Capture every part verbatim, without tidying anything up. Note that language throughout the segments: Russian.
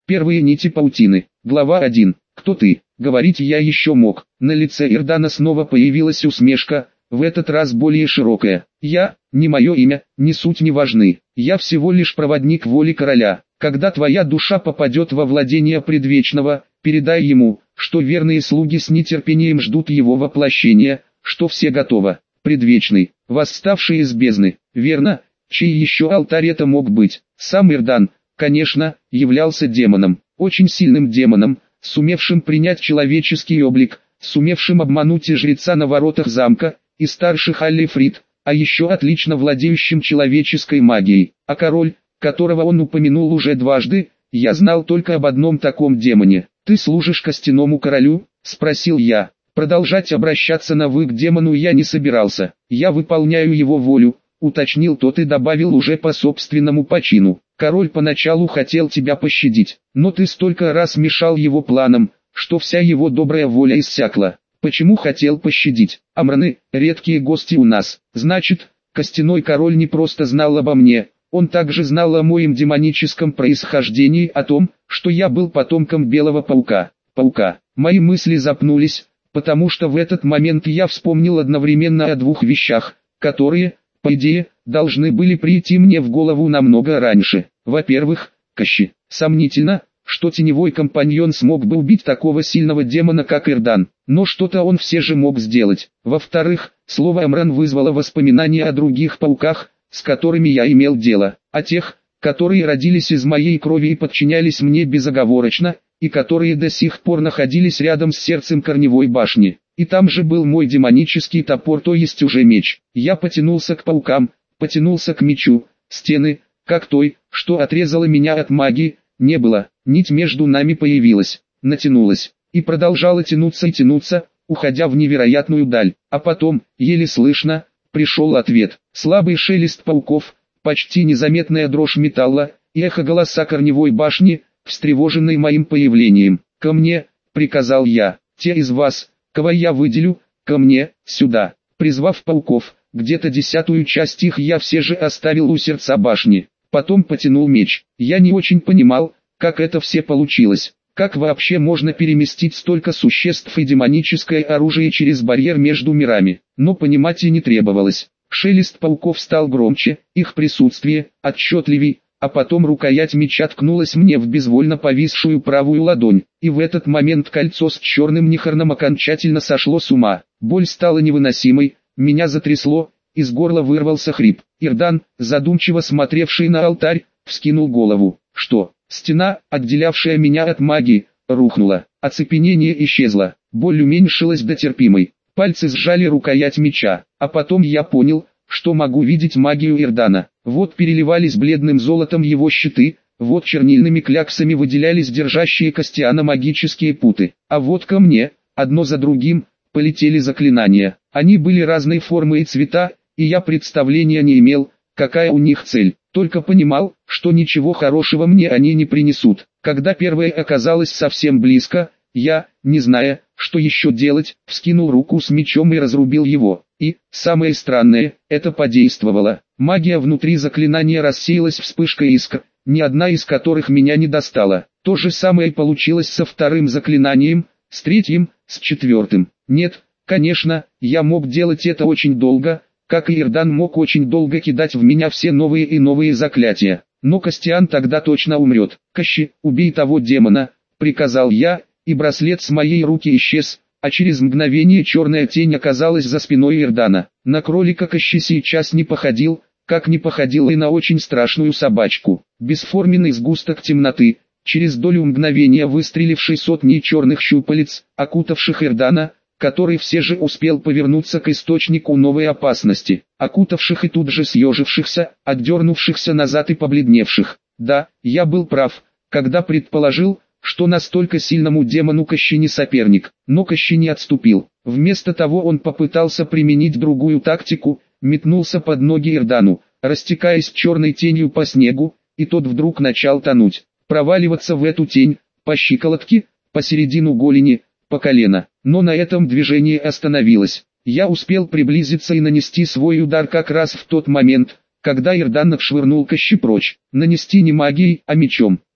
Первые нити паутины. Глава один. Кто ты? Говорить я еще мог. На лице Ирдана снова появилась усмешка, в этот раз более широкая. Я, ни мое имя, ни суть не важны. Я всего лишь проводник воли короля. Когда твоя душа попадет во владение предвечного, передай ему, что верные слуги с нетерпением ждут его воплощения, что все готово. Предвечный, восставший из бездны, верно? Чей еще алтарь это мог быть? Сам Ирдан, конечно, являлся демоном, очень сильным демоном, сумевшим принять человеческий облик, сумевшим обмануть и жреца на воротах замка, и старших Аллифрит, а еще отлично владеющим человеческой магией. А король, которого он упомянул уже дважды, я знал только об одном таком демоне. «Ты служишь костяному королю?» – спросил я. Продолжать обращаться на «вы» к демону я не собирался. «Я выполняю его волю», – уточнил тот и добавил уже по собственному почину. «Король поначалу хотел тебя пощадить, но ты столько раз мешал его планам, что вся его добрая воля иссякла. Почему хотел пощадить? Амраны – редкие гости у нас. Значит, костяной король не просто знал обо мне, он также знал о моем демоническом происхождении, о том, что я был потомком белого паука. Паука. Мои мысли запнулись, потому что в этот момент я вспомнил одновременно о двух вещах, которые, по идее, должны были прийти мне в голову намного раньше. Во-первых, Кащи. Сомнительно, что теневой компаньон смог бы убить такого сильного демона, как Ирдан, но что-то он все же мог сделать. Во-вторых, слово Амран вызвало воспоминания о других пауках, с которыми я имел дело, о тех, которые родились из моей крови и подчинялись мне безоговорочно, и которые до сих пор находились рядом с сердцем корневой башни. И там же был мой демонический топор, то есть уже меч. Я потянулся к паукам, потянулся к мечу, стены, как той, что отрезала меня от магии, не было, нить между нами появилась, натянулась, и продолжала тянуться и тянуться, уходя в невероятную даль, а потом, еле слышно, пришел ответ. Слабый шелест пауков, почти незаметная дрожь металла, и эхо голоса корневой башни, встревоженной моим появлением. «Ко мне», — приказал я, — «те из вас, кого я выделю, ко мне, сюда». Призвав пауков, где-то десятую часть их я все же оставил у сердца башни. Потом потянул меч. Я не очень понимал, как это все получилось. Как вообще можно переместить столько существ и демоническое оружие через барьер между мирами? Но понимать и не требовалось. Шелест пауков стал громче, их присутствие отчетливей, а потом рукоять меча ткнулась мне в безвольно повисшую правую ладонь, и в этот момент кольцо с черным нихорном окончательно сошло с ума. Боль стала невыносимой, меня затрясло, из горла вырвался хрип. Ирдан, задумчиво смотревший на алтарь, вскинул голову. Что? Стена, отделявшая меня от магии, рухнула. Оцепенение исчезло, боль уменьшилась до терпимой. Пальцы сжали рукоять меча, а потом я понял, что могу видеть магию Ирдана. Вот переливались бледным золотом его щиты, вот чернильными кляксами выделялись держащие Костяна магические путы. А вот ко мне, одно за другим, полетели заклинания. Они были разной формы и цвета, и я представления не имел, какая у них цель. Только понимал, что ничего хорошего мне они не принесут. Когда первое оказалось совсем близко, я, не зная, что еще делать, вскинул руку с мечом и разрубил его. И, самое странное, это подействовало. Магия внутри заклинания рассеялась вспышкой искр, ни одна из которых меня не достала. То же самое получилось со вторым заклинанием, с третьим, с четвертым. Нет, конечно, я мог делать это очень долго, как и Ирдан мог очень долго кидать в меня все новые и новые заклятия. Но Костян тогда точно умрет. «Кащи, убей того демона», — приказал я, и браслет с моей руки исчез, а через мгновение черная тень оказалась за спиной Ирдана. На кролика Кащи сейчас не походил, как не походил и на очень страшную собачку. Бесформенный сгусток темноты, через долю мгновения выстреливший сотни черных щупалец, окутавших Ирдана, который все же успел повернуться к источнику новой опасности, окутавших и тут же съежившихся, отдернувшихся назад и побледневших. Да, я был прав, когда предположил, что настолько сильному демону Кащи не соперник, но Кащи не отступил. Вместо того он попытался применить другую тактику, метнулся под ноги Ирдану, растекаясь черной тенью по снегу, и тот вдруг начал тонуть, проваливаться в эту тень, по щиколотке, посередину голени, по колено. Но на этом движение остановилось. Я успел приблизиться и нанести свой удар как раз в тот момент, когда Ирдан отшвырнул Кащи прочь. Нанести не магией, а мечом.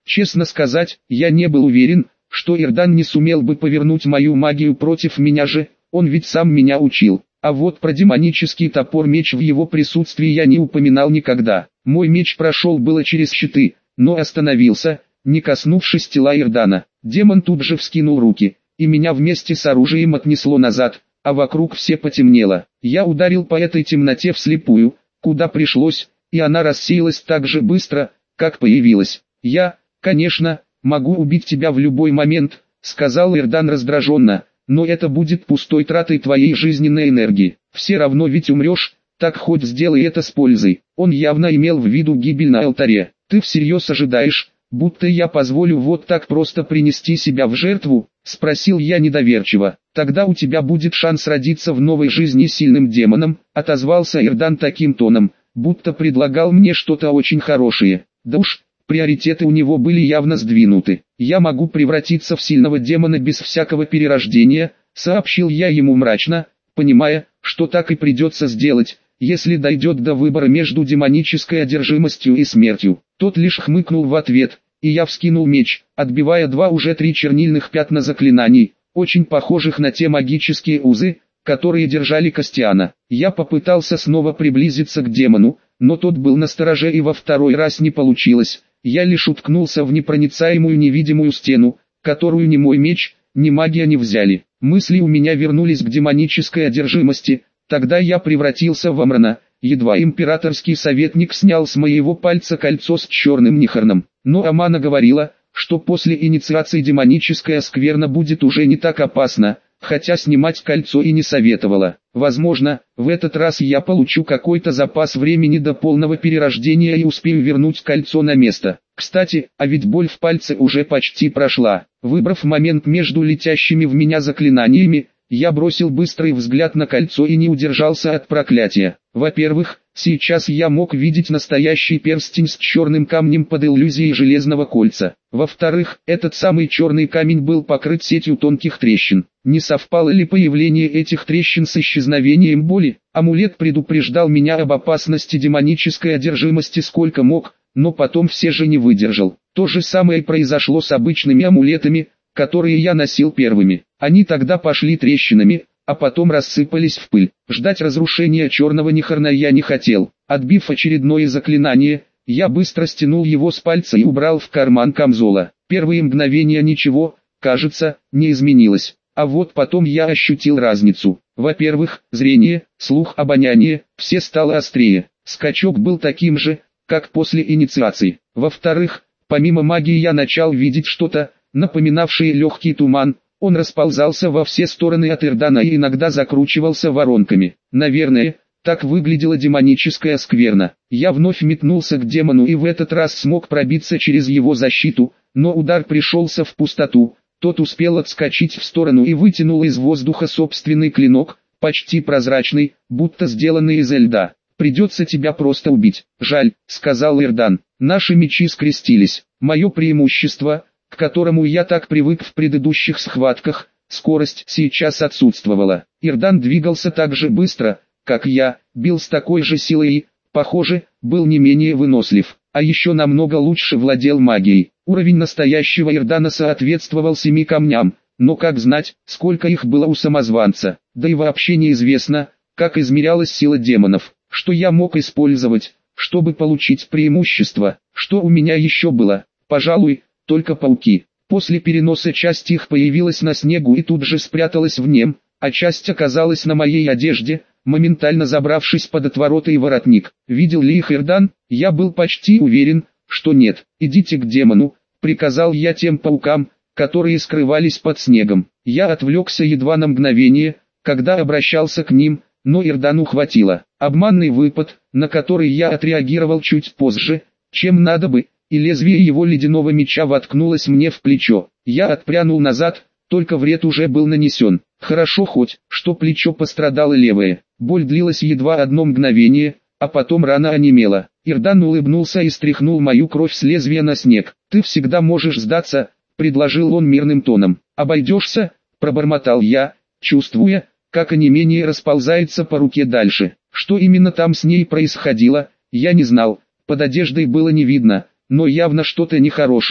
Честно сказать, я не был уверен, что Ирдан не сумел бы повернуть мою магию против меня же, он ведь сам меня учил. А вот про демонический топор-меч в его присутствии я не упоминал никогда. Мой меч прошел было через щиты, но остановился, не коснувшись тела Ирдана. Демон тут же вскинул руки, и меня вместе с оружием отнесло назад, а вокруг все потемнело. Я ударил по этой темноте вслепую, куда пришлось, и она рассеялась так же быстро, как появилась. «Я, конечно, могу убить тебя в любой момент», — сказал Ирдан раздраженно, «но это будет пустой тратой твоей жизненной энергии. Все равно ведь умрешь, так хоть сделай это с пользой». Он явно имел в виду гибель на алтаре. «Ты всерьез ожидаешь, будто я позволю вот так просто принести себя в жертву?» — спросил я недоверчиво. «Тогда у тебя будет шанс родиться в новой жизни сильным демоном», — отозвался Ирдан таким тоном, будто предлагал мне что-то очень хорошее. Да уж, приоритеты у него были явно сдвинуты. «Я могу превратиться в сильного демона без всякого перерождения», — сообщил я ему мрачно, понимая, что так и придется сделать, если дойдет до выбора между демонической одержимостью и смертью. Тот лишь хмыкнул в ответ, и я вскинул меч, отбивая два уже три чернильных пятна заклинаний, очень похожих на те магические узы, которые держали Костиана. Я попытался снова приблизиться к демону, но тот был настороже и во второй раз не получилось. Я лишь уткнулся в непроницаемую невидимую стену, которую ни мой меч, ни магия не взяли. Мысли у меня вернулись к демонической одержимости. Тогда я превратился в Амрана, едва императорский советник снял с моего пальца кольцо с черным нихерном. Но Амана говорила, что после инициации демоническая скверна будет уже не так опасна, хотя снимать кольцо и не советовала. Возможно, в этот раз я получу какой-то запас времени до полного перерождения и успею вернуть кольцо на место. Кстати, а ведь боль в пальце уже почти прошла. Выбрав момент между летящими в меня заклинаниями, я бросил быстрый взгляд на кольцо и не удержался от проклятия. Во-первых, сейчас я мог видеть настоящий перстень с черным камнем под иллюзией железного кольца. Во-вторых, этот самый черный камень был покрыт сетью тонких трещин. Не совпало ли появление этих трещин с исчезновением боли? Амулет предупреждал меня об опасности демонической одержимости сколько мог, но потом все же не выдержал. То же самое произошло с обычными амулетами, которые я носил первыми. Они тогда пошли трещинами, а потом рассыпались в пыль. Ждать разрушения черного нихерна я не хотел. Отбив очередное заклинание, я быстро стянул его с пальца и убрал в карман камзола. Первые мгновения ничего, кажется, не изменилось. А вот потом я ощутил разницу. Во-первых, зрение, слух, обоняние, все стало острее. Скачок был таким же, как после инициации. Во-вторых, помимо магии я начал видеть что-то, напоминавшее легкий туман. Он расползался во все стороны от Ирдана и иногда закручивался воронками. Наверное, так выглядела демоническая скверна. Я вновь метнулся к демону и в этот раз смог пробиться через его защиту, но удар пришелся в пустоту. Тот успел отскочить в сторону и вытянул из воздуха собственный клинок, почти прозрачный, будто сделанный из льда. «Придется тебя просто убить». «Жаль», — сказал Ирдан. Наши мечи скрестились. Мое преимущество, к которому я так привык в предыдущих схватках, скорость сейчас отсутствовала. Ирдан двигался так же быстро, как я, бил с такой же силой и, похоже, был не менее вынослив, а еще намного лучше владел магией. Уровень настоящего Ирдана соответствовал семи камням, но как знать, сколько их было у самозванца, да и вообще неизвестно, как измерялась сила демонов, что я мог использовать, чтобы получить преимущество, что у меня еще было, пожалуй, только пауки. После переноса часть их появилась на снегу и тут же спряталась в нем, а часть оказалась на моей одежде, моментально забравшись под отвороты и воротник. Видел ли их Ирдан? Я был почти уверен, что нет. «Идите к демону», — приказал я тем паукам, которые скрывались под снегом. Я отвлекся едва на мгновение, когда обращался к ним, но Ирдану хватило. Обманный выпад, на который я отреагировал чуть позже, чем надо бы, и лезвие его ледяного меча воткнулось мне в плечо. Я отпрянул назад, только вред уже был нанесен. Хорошо хоть, что плечо пострадало левое. Боль длилась едва одно мгновение, а потом рана онемела. Ирдан улыбнулся и стряхнул мою кровь с лезвия на снег. «Ты всегда можешь сдаться», — предложил он мирным тоном. «Обойдешься?» — пробормотал я, чувствуя, как онемение расползается по руке дальше. Что именно там с ней происходило, я не знал, под одеждой было не видно, но явно что-то нехорошее.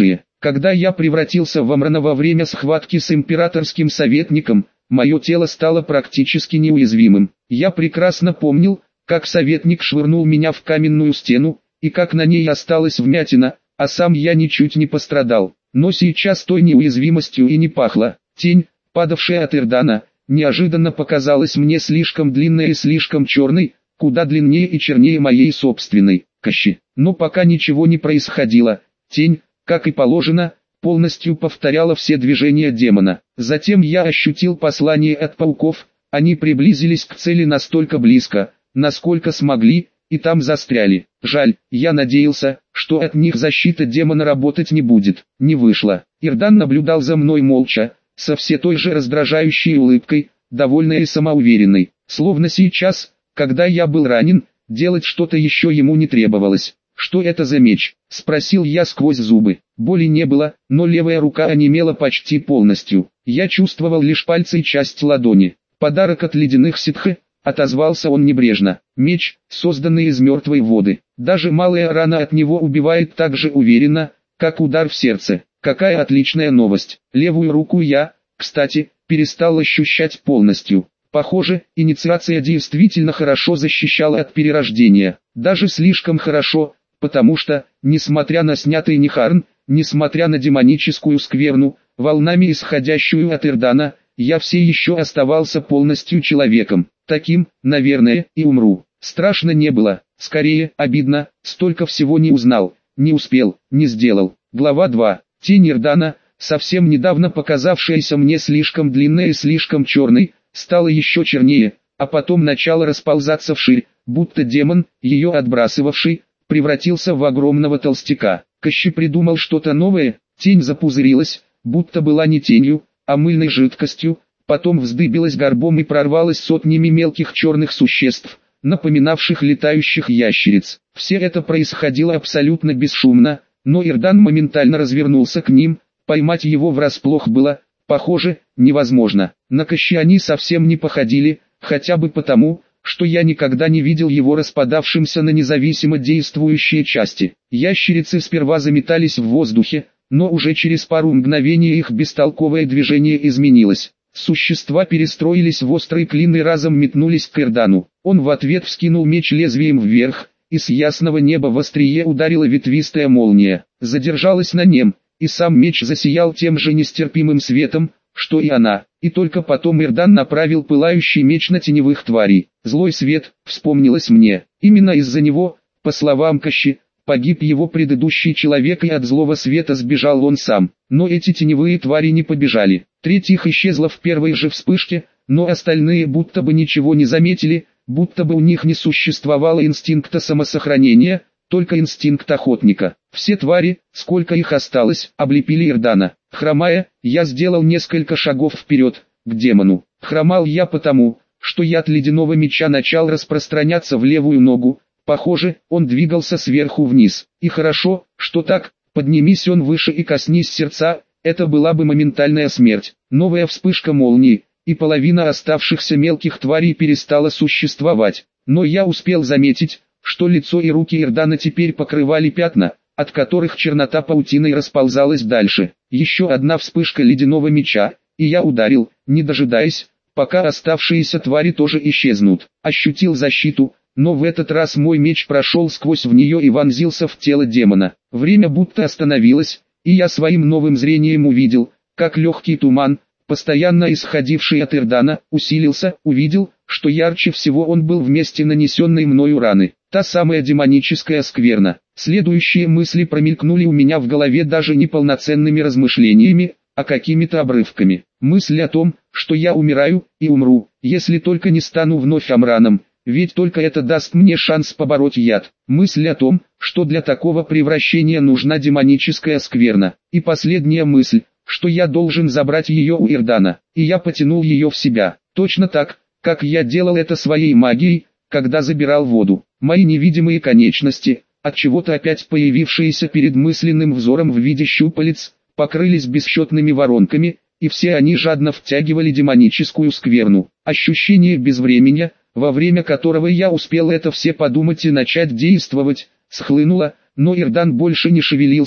Когда я превратился в Амрана во время схватки с императорским советником, мое тело стало практически неуязвимым. Я прекрасно помнил, как советник швырнул меня в каменную стену, и как на ней осталась вмятина, а сам я ничуть не пострадал. Но сейчас той неуязвимостью и не пахло. Тень, падавшая от Ирдана, неожиданно показалась мне слишком длинной и слишком черной, куда длиннее и чернее моей собственной, Кащи. Но пока ничего не происходило, тень, как и положено, полностью повторяла все движения демона. Затем я ощутил послание от пауков, они приблизились к цели настолько близко, насколько смогли, и там застряли. Жаль, я надеялся, что от них защита демона работать не будет. Не вышло. Ирдан наблюдал за мной молча, со все той же раздражающей улыбкой, довольной и самоуверенной. Словно сейчас, когда я был ранен, делать что-то еще ему не требовалось. «Что это за меч?» – спросил я сквозь зубы. Боли не было, но левая рука онемела почти полностью. Я чувствовал лишь пальцы и часть ладони. «Подарок от ледяных ситхи», – отозвался он небрежно. «Меч, созданный из мертвой воды. Даже малая рана от него убивает так же уверенно, как удар в сердце. Какая отличная новость. Левую руку я, кстати, перестал ощущать полностью. Похоже, инициация действительно хорошо защищала от перерождения. Даже слишком хорошо, потому что, несмотря на снятый Нихарн, несмотря на демоническую скверну, волнами исходящую от Ирдана, я все еще оставался полностью человеком. Таким, наверное, и умру. Страшно не было, скорее, обидно, столько всего не узнал, не успел, не сделал. Глава два. Тень Ирдана, совсем недавно показавшаяся мне слишком длинной и слишком черной, стала еще чернее, а потом начала расползаться вширь, будто демон, ее отбрасывавший, превратился в огромного толстяка. Кащи придумал что-то новое, тень запузырилась, будто была не тенью, а мыльной жидкостью, потом вздыбилась горбом и прорвалась сотнями мелких черных существ, напоминавших летающих ящериц. Все это происходило абсолютно бесшумно, но Ирдан моментально развернулся к ним, поймать его врасплох было, похоже, невозможно. На Кащи они совсем не походили, хотя бы потому, что я никогда не видел его распадавшимся на независимо действующие части. Ящерицы сперва заметались в воздухе, но уже через пару мгновений их бестолковое движение изменилось. Существа перестроились в острый клин и разом метнулись к Ирдану. Он в ответ вскинул меч лезвием вверх, и с ясного неба в острие ударила ветвистая молния. Задержалась на нем, и сам меч засиял тем же нестерпимым светом, что и она, и только потом Ирдан направил пылающий меч на теневых тварей. Злой свет, вспомнилось мне, именно из-за него, по словам Кащи, погиб его предыдущий человек и от злого света сбежал он сам. Но эти теневые твари не побежали. Треть их исчезла в первой же вспышке, но остальные будто бы ничего не заметили, будто бы у них не существовало инстинкта самосохранения, только инстинкт охотника. Все твари, сколько их осталось, облепили Ирдана. Хромая, я сделал несколько шагов вперед, к демону. Хромал я потому, что яд ледяного меча начал распространяться в левую ногу. Похоже, он двигался сверху вниз. И хорошо, что так, поднимись он выше и коснись сердца, это была бы моментальная смерть. Новая вспышка молнии, и половина оставшихся мелких тварей перестала существовать. Но я успел заметить, что лицо и руки Ирдана теперь покрывали пятна, от которых чернота паутиной расползалась дальше. Еще одна вспышка ледяного меча, и я ударил, не дожидаясь, пока оставшиеся твари тоже исчезнут. Ощутил защиту, но в этот раз мой меч прошел сквозь в нее и вонзился в тело демона. Время будто остановилось, и я своим новым зрением увидел, как легкий туман, постоянно исходивший от Ирдана, усилился, увидел, что ярче всего он был в месте нанесенной мною раны. Та самая демоническая скверна. Следующие мысли промелькнули у меня в голове даже не полноценными размышлениями, а какими-то обрывками. Мысль о том, что я умираю и умру, если только не стану вновь Амраном, ведь только это даст мне шанс побороть яд. Мысль о том, что для такого превращения нужна демоническая скверна. И последняя мысль, что я должен забрать ее у Ирдана. И я потянул ее в себя, точно так, как я делал это своей магией, когда забирал воду. Мои невидимые конечности, от чего-то опять появившиеся перед мысленным взором в виде щупалец, покрылись бесчетными воронками, и все они жадно втягивали демоническую скверну. Ощущение безвременья, во время которого я успел это все подумать и начать действовать, схлынуло, но Ирдан больше не шевелился,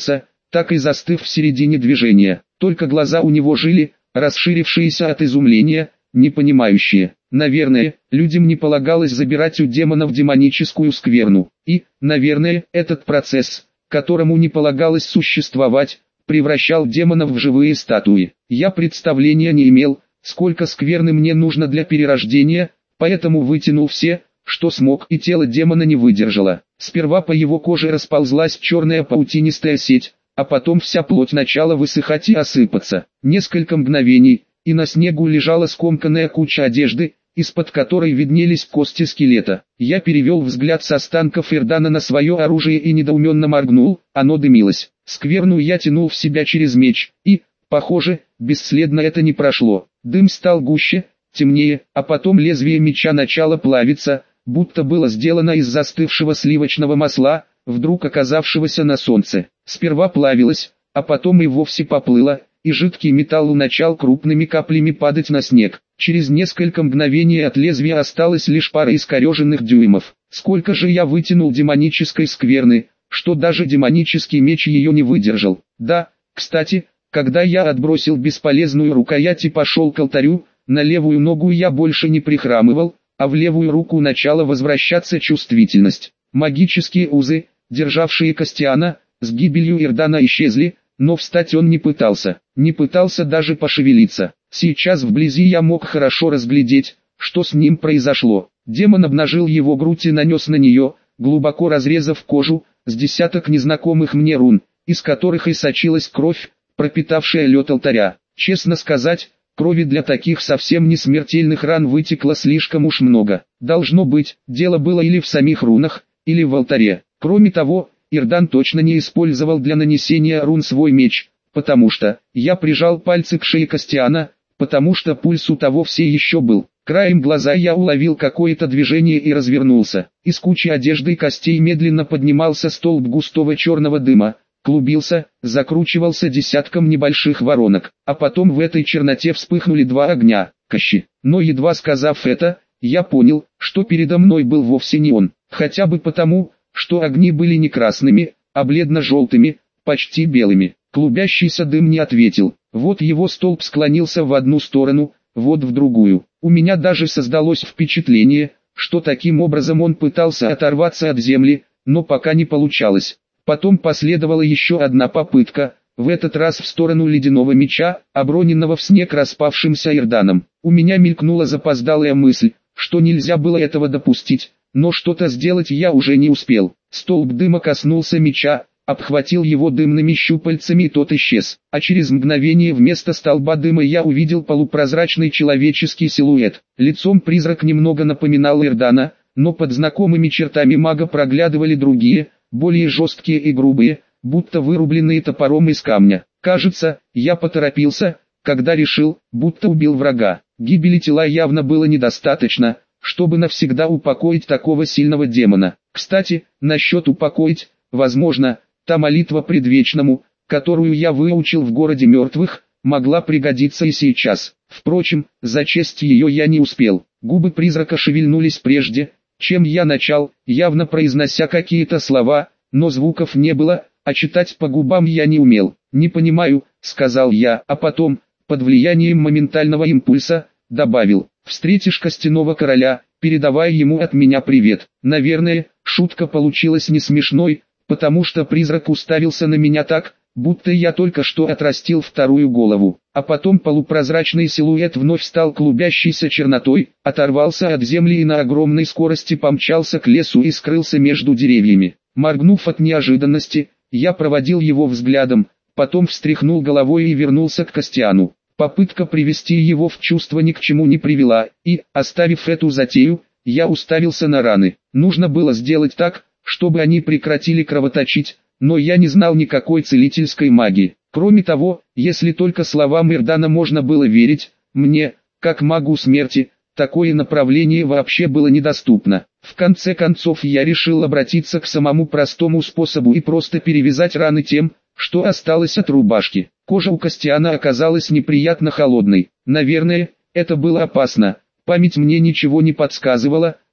так и застыв в середине движения. Только глаза у него жили, расширившиеся от изумления, непонимающие. Наверное, людям не полагалось забирать у демонов демоническую скверну. И, наверное, этот процесс, которому не полагалось существовать, превращал демонов в живые статуи. Я представления не имел, сколько скверны мне нужно для перерождения, поэтому вытянул все, что смог, и тело демона не выдержало. Сперва по его коже расползлась черная паутинистая сеть, а потом вся плоть начала высыхать и осыпаться. Несколько мгновений, и на снегу лежала скомканная куча одежды, из-под которой виднелись кости скелета. Я перевел взгляд с останков Ирдана на свое оружие и недоуменно моргнул, оно дымилось. Скверну я тянул в себя через меч, и, похоже, бесследно это не прошло. Дым стал гуще, темнее, а потом лезвие меча начало плавиться, будто было сделано из застывшего сливочного масла, вдруг оказавшегося на солнце. Сперва плавилось, а потом и вовсе поплыло, и жидкий металл начал крупными каплями падать на снег. Через несколько мгновений от лезвия осталась лишь пара искореженных дюймов. Сколько же я вытянул демонической скверны, что даже демонический меч ее не выдержал. Да, кстати, когда я отбросил бесполезную рукоять и пошел к алтарю, на левую ногу я больше не прихрамывал, а в левую руку начала возвращаться чувствительность. Магические узы, державшие Костяна, с гибелью Ирдана исчезли, но встать он не пытался, не пытался даже пошевелиться. Сейчас вблизи я мог хорошо разглядеть, что с ним произошло. Демон обнажил его грудь и нанес на нее, глубоко разрезав кожу, с десяток незнакомых мне рун, из которых и сочилась кровь, пропитавшая лед алтаря. Честно сказать, крови для таких совсем не смертельных ран вытекло слишком уж много. Должно быть, дело было или в самих рунах, или в алтаре. Кроме того, Ирдан точно не использовал для нанесения рун свой меч, потому что я прижал пальцы к шее Костяна, потому что пульс у того все еще был. Краем глаза я уловил какое-то движение и развернулся. Из кучи одежды и костей медленно поднимался столб густого черного дыма, клубился, закручивался десятком небольших воронок, а потом в этой черноте вспыхнули два огня, кощи. Но едва сказав это, я понял, что передо мной был вовсе не он, хотя бы потому, что огни были не красными, а бледно-желтыми, почти белыми. Клубящийся дым не ответил, вот его столб склонился в одну сторону, вот в другую. У меня даже создалось впечатление, что таким образом он пытался оторваться от земли, но пока не получалось. Потом последовала еще одна попытка, в этот раз в сторону ледяного меча, оброненного в снег распавшимся Ирданом. У меня мелькнула запоздалая мысль, что нельзя было этого допустить, но что-то сделать я уже не успел. Столб дыма коснулся меча, обхватил его дымными щупальцами и тот исчез. А через мгновение вместо столба дыма я увидел полупрозрачный человеческий силуэт. Лицом призрак немного напоминал Ирдана, но под знакомыми чертами мага проглядывали другие, более жесткие и грубые, будто вырубленные топором из камня. Кажется, я поторопился, когда решил, будто убил врага. Гибели тела явно было недостаточно, чтобы навсегда упокоить такого сильного демона. Кстати, насчет упокоить, возможно, та молитва предвечному, которую я выучил в городе мертвых, могла пригодиться и сейчас. Впрочем, зачесть ее я не успел. Губы призрака шевельнулись прежде, чем я начал, явно произнося какие-то слова, но звуков не было, а читать по губам я не умел. «Не понимаю», — сказал я, а потом, под влиянием моментального импульса, добавил: «Встретишь костяного короля, передавай ему от меня привет». Наверное, шутка получилась не смешной, потому что призрак уставился на меня так, будто я только что отрастил вторую голову. А потом полупрозрачный силуэт вновь стал клубящейся чернотой, оторвался от земли и на огромной скорости помчался к лесу и скрылся между деревьями. Моргнув от неожиданности, я проводил его взглядом, потом встряхнул головой и вернулся к Костяну. Попытка привести его в чувство ни к чему не привела, и, оставив эту затею, я уставился на раны. Нужно было сделать так, чтобы они прекратили кровоточить, но я не знал никакой целительской магии. Кроме того, если только словам Ирдана можно было верить, мне, как магу смерти, такое направление вообще было недоступно. В конце концов я решил обратиться к самому простому способу и просто перевязать раны тем, что осталось от рубашки. Кожа у Костяна оказалась неприятно холодной. Наверное, это было опасно. Память мне ничего не подсказывала,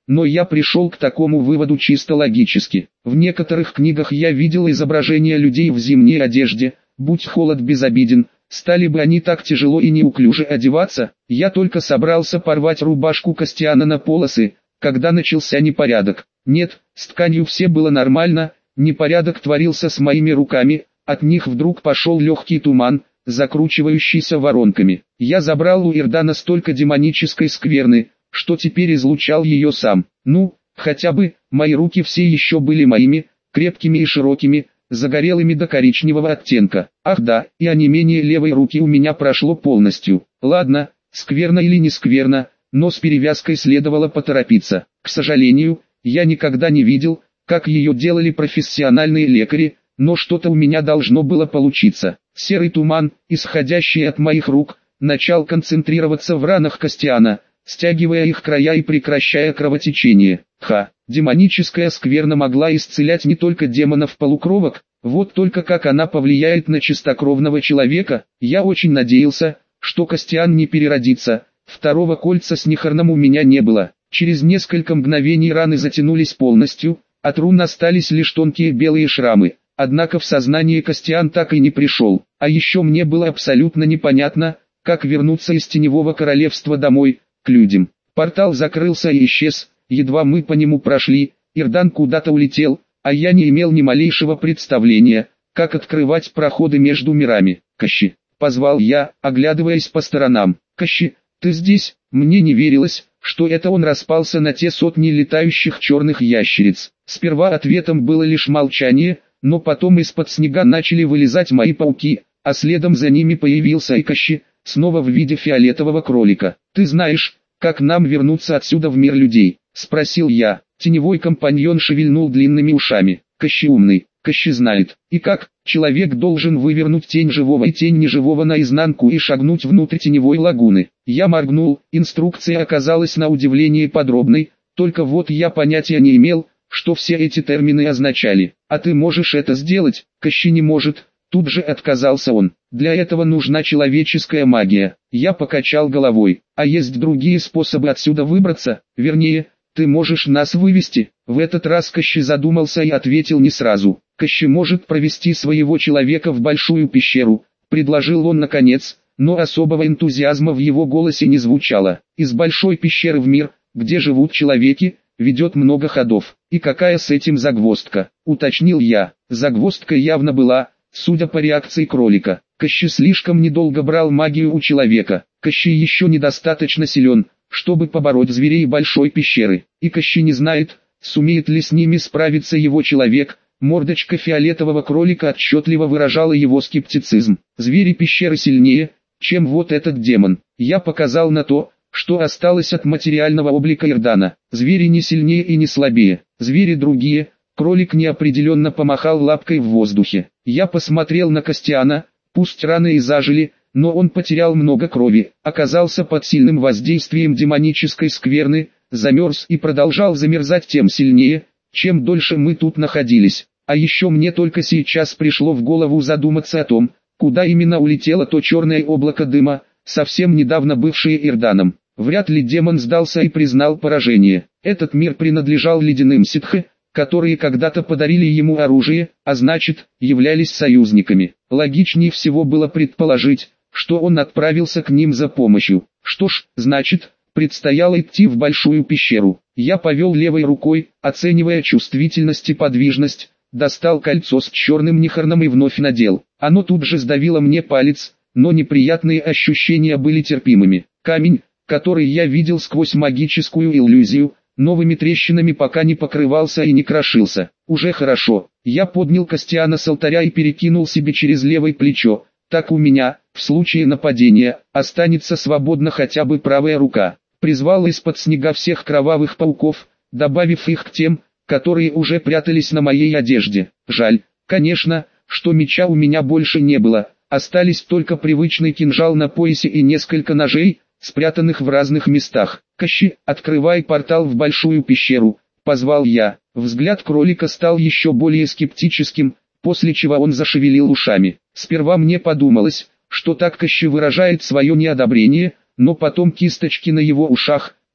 но я пришел к такому выводу чисто логически. В некоторых книгах я видел изображения людей в зимней одежде, будь холод безобиден, стали бы они так тяжело и неуклюже одеваться. Я только собрался порвать рубашку Костяна на полосы, когда начался непорядок. Нет, с тканью все было нормально, непорядок творился с моими руками, от них вдруг пошел легкий туман, закручивающийся воронками. Я забрал у Ирдана столько демонической скверны, что теперь излучал ее сам. Ну, хотя бы, мои руки все еще были моими, крепкими и широкими, загорелыми до коричневого оттенка. Ах да, и онемение левой руки у меня прошло полностью. Ладно, скверно или не скверно, но с перевязкой следовало поторопиться. К сожалению, я никогда не видел, как ее делали профессиональные лекари, но что-то у меня должно было получиться. Серый туман, исходящий от моих рук, начал концентрироваться в ранах Костяна, стягивая их края и прекращая кровотечение. Ха, демоническая скверна могла исцелять не только демонов-полукровок, вот только как она повлияет на чистокровного человека. Я очень надеялся, что Костян не переродится. Второго кольца с Нихарном у меня не было. Через несколько мгновений раны затянулись полностью, от рун остались лишь тонкие белые шрамы. Однако в сознание Костян так и не пришел. А еще мне было абсолютно непонятно, как вернуться из Теневого Королевства домой, к людям. Портал закрылся и исчез, едва мы по нему прошли, Ирдан куда-то улетел, а я не имел ни малейшего представления, как открывать проходы между мирами. «Кощи!» — позвал я, оглядываясь по сторонам. «Кощи, ты здесь?» Мне не верилось, что это он распался на те сотни летающих черных ящериц. Сперва ответом было лишь молчание, но потом из-под снега начали вылезать мои пауки, а следом за ними появился и Кощи, снова в виде фиолетового кролика. «Ты знаешь, как нам вернуться отсюда в мир людей?» — спросил я. Теневой компаньон шевельнул длинными ушами. «Кощи умный, Кощи знает. И как? Человек должен вывернуть тень живого и тень неживого наизнанку и шагнуть внутрь теневой лагуны». Я моргнул, инструкция оказалась на удивление подробной, только вот я понятия не имел, что все эти термины означали. «А ты можешь это сделать?» «Кощи не может», тут же отказался он. «Для этого нужна человеческая магия». Я покачал головой. «А есть другие способы отсюда выбраться? Вернее, ты можешь нас вывести?» В этот раз Кощи задумался и ответил не сразу. «Кощи может провести своего человека в большую пещеру», предложил он наконец, но особого энтузиазма в его голосе не звучало. «Из большой пещеры в мир, где живут человеки, ведет много ходов. И какая с этим загвоздка?» — уточнил я. Загвоздка явно была, судя по реакции кролика. Кощи слишком недолго брал магию у человека. Кощи еще недостаточно силен, чтобы побороть зверей большой пещеры. И Кощи не знает, сумеет ли с ними справиться его человек. Мордочка фиолетового кролика отчетливо выражала его скептицизм. Звери пещеры сильнее, чем вот этот демон. Я показал на то, что осталось от материального облика Ирдана. Звери не сильнее и не слабее. Звери другие. Кролик неопределенно помахал лапкой в воздухе. Я посмотрел на Костяна, пусть раны и зажили, но он потерял много крови, оказался под сильным воздействием демонической скверны, замерз и продолжал замерзать тем сильнее, чем дольше мы тут находились. А еще мне только сейчас пришло в голову задуматься о том, куда именно улетело то черное облако дыма, совсем недавно бывшее Ирданом. Вряд ли демон сдался и признал поражение. Этот мир принадлежал ледяным ситхе, которые когда-то подарили ему оружие, а значит, являлись союзниками. Логичнее всего было предположить, что он отправился к ним за помощью. Что ж, значит, предстояло идти в большую пещеру. Я повел левой рукой, оценивая чувствительность и подвижность, достал кольцо с черным Нихарном и вновь надел. Оно тут же сдавило мне палец, но неприятные ощущения были терпимыми. Камень, который я видел сквозь магическую иллюзию, новыми трещинами пока не покрывался и не крошился. Уже хорошо. Я поднял Костяна с алтаря и перекинул себе через левое плечо. Так у меня, в случае нападения, останется свободна хотя бы правая рука. Призвал из-под снега всех кровавых пауков, добавив их к тем, которые уже прятались на моей одежде. Жаль, конечно, что меча у меня больше не было. Остались только привычный кинжал на поясе и несколько ножей, спрятанных в разных местах. «Кощи, открывай портал в большую пещеру», — позвал я. Взгляд кролика стал еще более скептическим, после чего он зашевелил ушами. Сперва мне подумалось, что так Кощи выражает свое неодобрение, но потом кисточки на его ушах,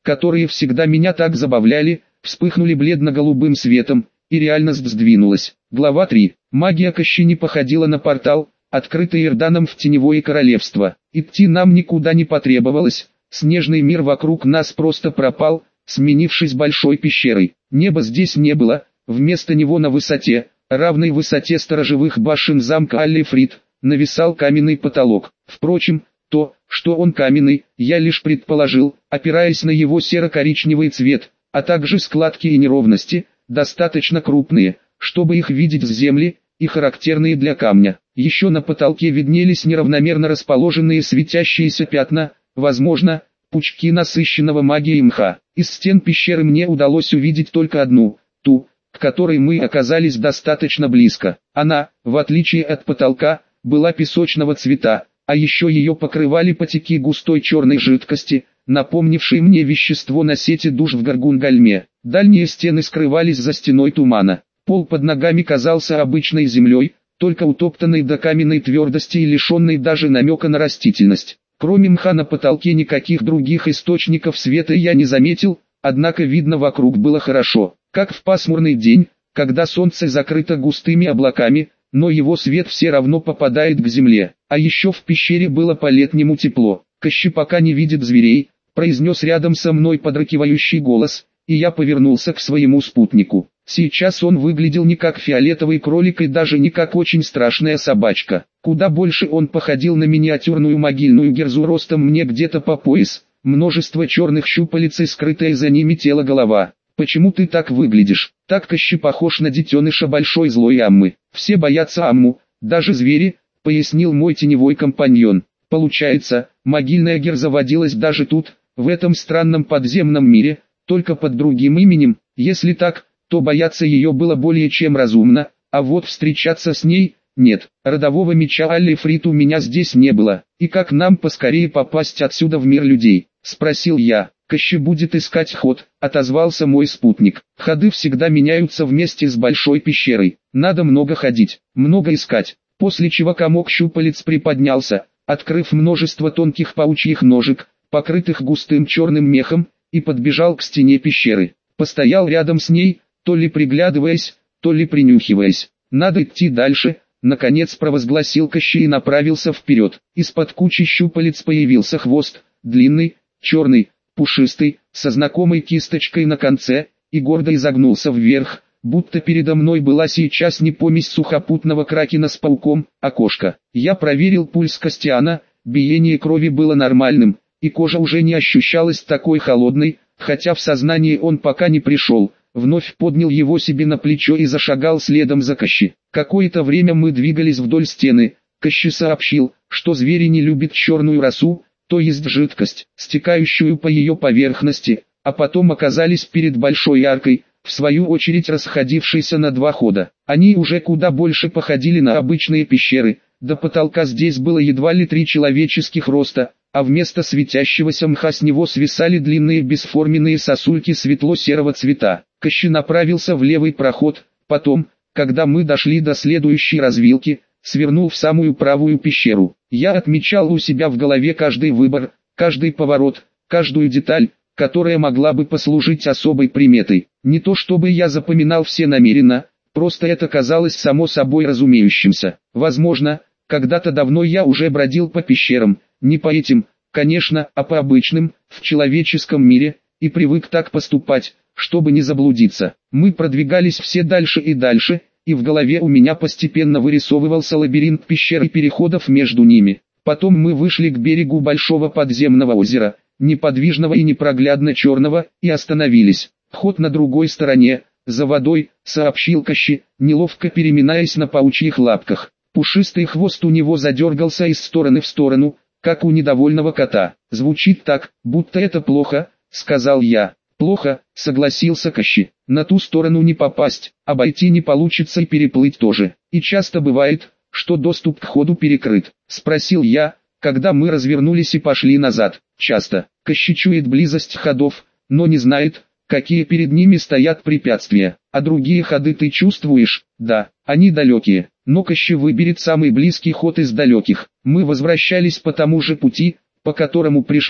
которые всегда меня так забавляли, вспыхнули бледно-голубым светом, и реальность сдвинулась. Глава три. Магия Кощи не походила на портал, открытый Ирданом в теневое королевство. Идти нам никуда не потребовалось, снежный мир вокруг нас просто пропал, сменившись большой пещерой. Неба здесь не было, вместо него на высоте, равной высоте сторожевых башен замка Аллифрид, нависал каменный потолок. Впрочем, то, что он каменный, я лишь предположил, опираясь на его серо-коричневый цвет, а также складки и неровности, достаточно крупные, чтобы их видеть с земли, и характерные для камня. Еще на потолке виднелись неравномерно расположенные светящиеся пятна, возможно, пучки насыщенного магией мха. Из стен пещеры мне удалось увидеть только одну, ту, к которой мы оказались достаточно близко. Она, в отличие от потолка, была песочного цвета, а еще ее покрывали потеки густой черной жидкости, напомнившей мне вещество на сети душ в Гаргунгальме. Дальние стены скрывались за стеной тумана. Пол под ногами казался обычной землей, только утоптанной до каменной твердости и лишенной даже намека на растительность. Кроме мха на потолке никаких других источников света я не заметил, однако видно вокруг было хорошо, как в пасмурный день, когда солнце закрыто густыми облаками, но его свет все равно попадает к земле. А еще в пещере было по-летнему тепло. «Кощи пока не видит зверей», произнес рядом со мной подракивающий голос, и я повернулся к своему спутнику. Сейчас он выглядел не как фиолетовый кролик и даже не как очень страшная собачка. Куда больше он походил на миниатюрную могильную герзу ростом мне где-то по пояс, множество черных щупалец и скрытая за ними тело голова. «Почему ты так выглядишь? Так Кощи похож на детеныша большой злой Аммы. Все боятся Амму, даже звери», — пояснил мой теневой компаньон. «Получается, могильная герза водилась даже тут, в этом странном подземном мире, только под другим именем. Если так, то бояться ее было более чем разумно, а вот встречаться с ней — нет. Родового меча Аллифрид у меня здесь не было. И как нам поскорее попасть отсюда в мир людей?» — спросил я. «Кощи будет искать ход», — отозвался мой спутник. «Ходы всегда меняются вместе с большой пещерой. Надо много ходить, много искать». После чего комок щупалец приподнялся, открыв множество тонких паучьих ножек, покрытых густым черным мехом, и подбежал к стене пещеры. Постоял рядом с ней, то ли приглядываясь, то ли принюхиваясь. «Надо идти дальше», — наконец провозгласил Кощей и направился вперед. Из-под кучи щупалец появился хвост, длинный, черный, пушистый, со знакомой кисточкой на конце, и гордо изогнулся вверх, будто передо мной была сейчас не помесь сухопутного кракена с пауком, а кошка. Я проверил пульс Костяна, биение крови было нормальным, и кожа уже не ощущалась такой холодной, хотя в сознание он пока не пришел. Вновь поднял его себе на плечо и зашагал следом за Кощи. Какое-то время мы двигались вдоль стены. Кощи сообщил, что звери не любят черную росу, то есть жидкость, стекающую по ее поверхности, а потом оказались перед большой аркой, в свою очередь расходившейся на два хода. Они уже куда больше походили на обычные пещеры, до потолка здесь было едва ли три человеческих роста, а вместо светящегося мха с него свисали длинные бесформенные сосульки светло-серого цвета. Кощи направился в левый проход, потом, когда мы дошли до следующей развилки, свернул в самую правую пещеру. Я отмечал у себя в голове каждый выбор, каждый поворот, каждую деталь, которая могла бы послужить особой приметой. Не то чтобы я запоминал все намеренно, просто это казалось само собой разумеющимся. Возможно, когда-то давно я уже бродил по пещерам, не по этим, конечно, а по обычным, в человеческом мире, и привык так поступать, чтобы не заблудиться. Мы продвигались все дальше и дальше, и в голове у меня постепенно вырисовывался лабиринт пещер и переходов между ними. Потом мы вышли к берегу большого подземного озера, неподвижного и непроглядно черного, и остановились. «Вход на другой стороне, за водой», — сообщил Кощи, неловко переминаясь на паучьих лапках. Пушистый хвост у него задергался из стороны в сторону, как у недовольного кота. «Звучит так, будто это плохо», — сказал я. «Плохо», — согласился Кощи. «На ту сторону не попасть, обойти не получится и переплыть тоже. И часто бывает, что доступ к ходу перекрыт», — спросил я, когда мы развернулись и пошли назад. «Часто. Кощи чует близость ходов, но не знает, какие перед ними стоят препятствия. А другие ходы ты чувствуешь?» «Да, они далекие, но Кощи выберет самый близкий ход из далеких». Мы возвращались по тому же пути, по которому пришли,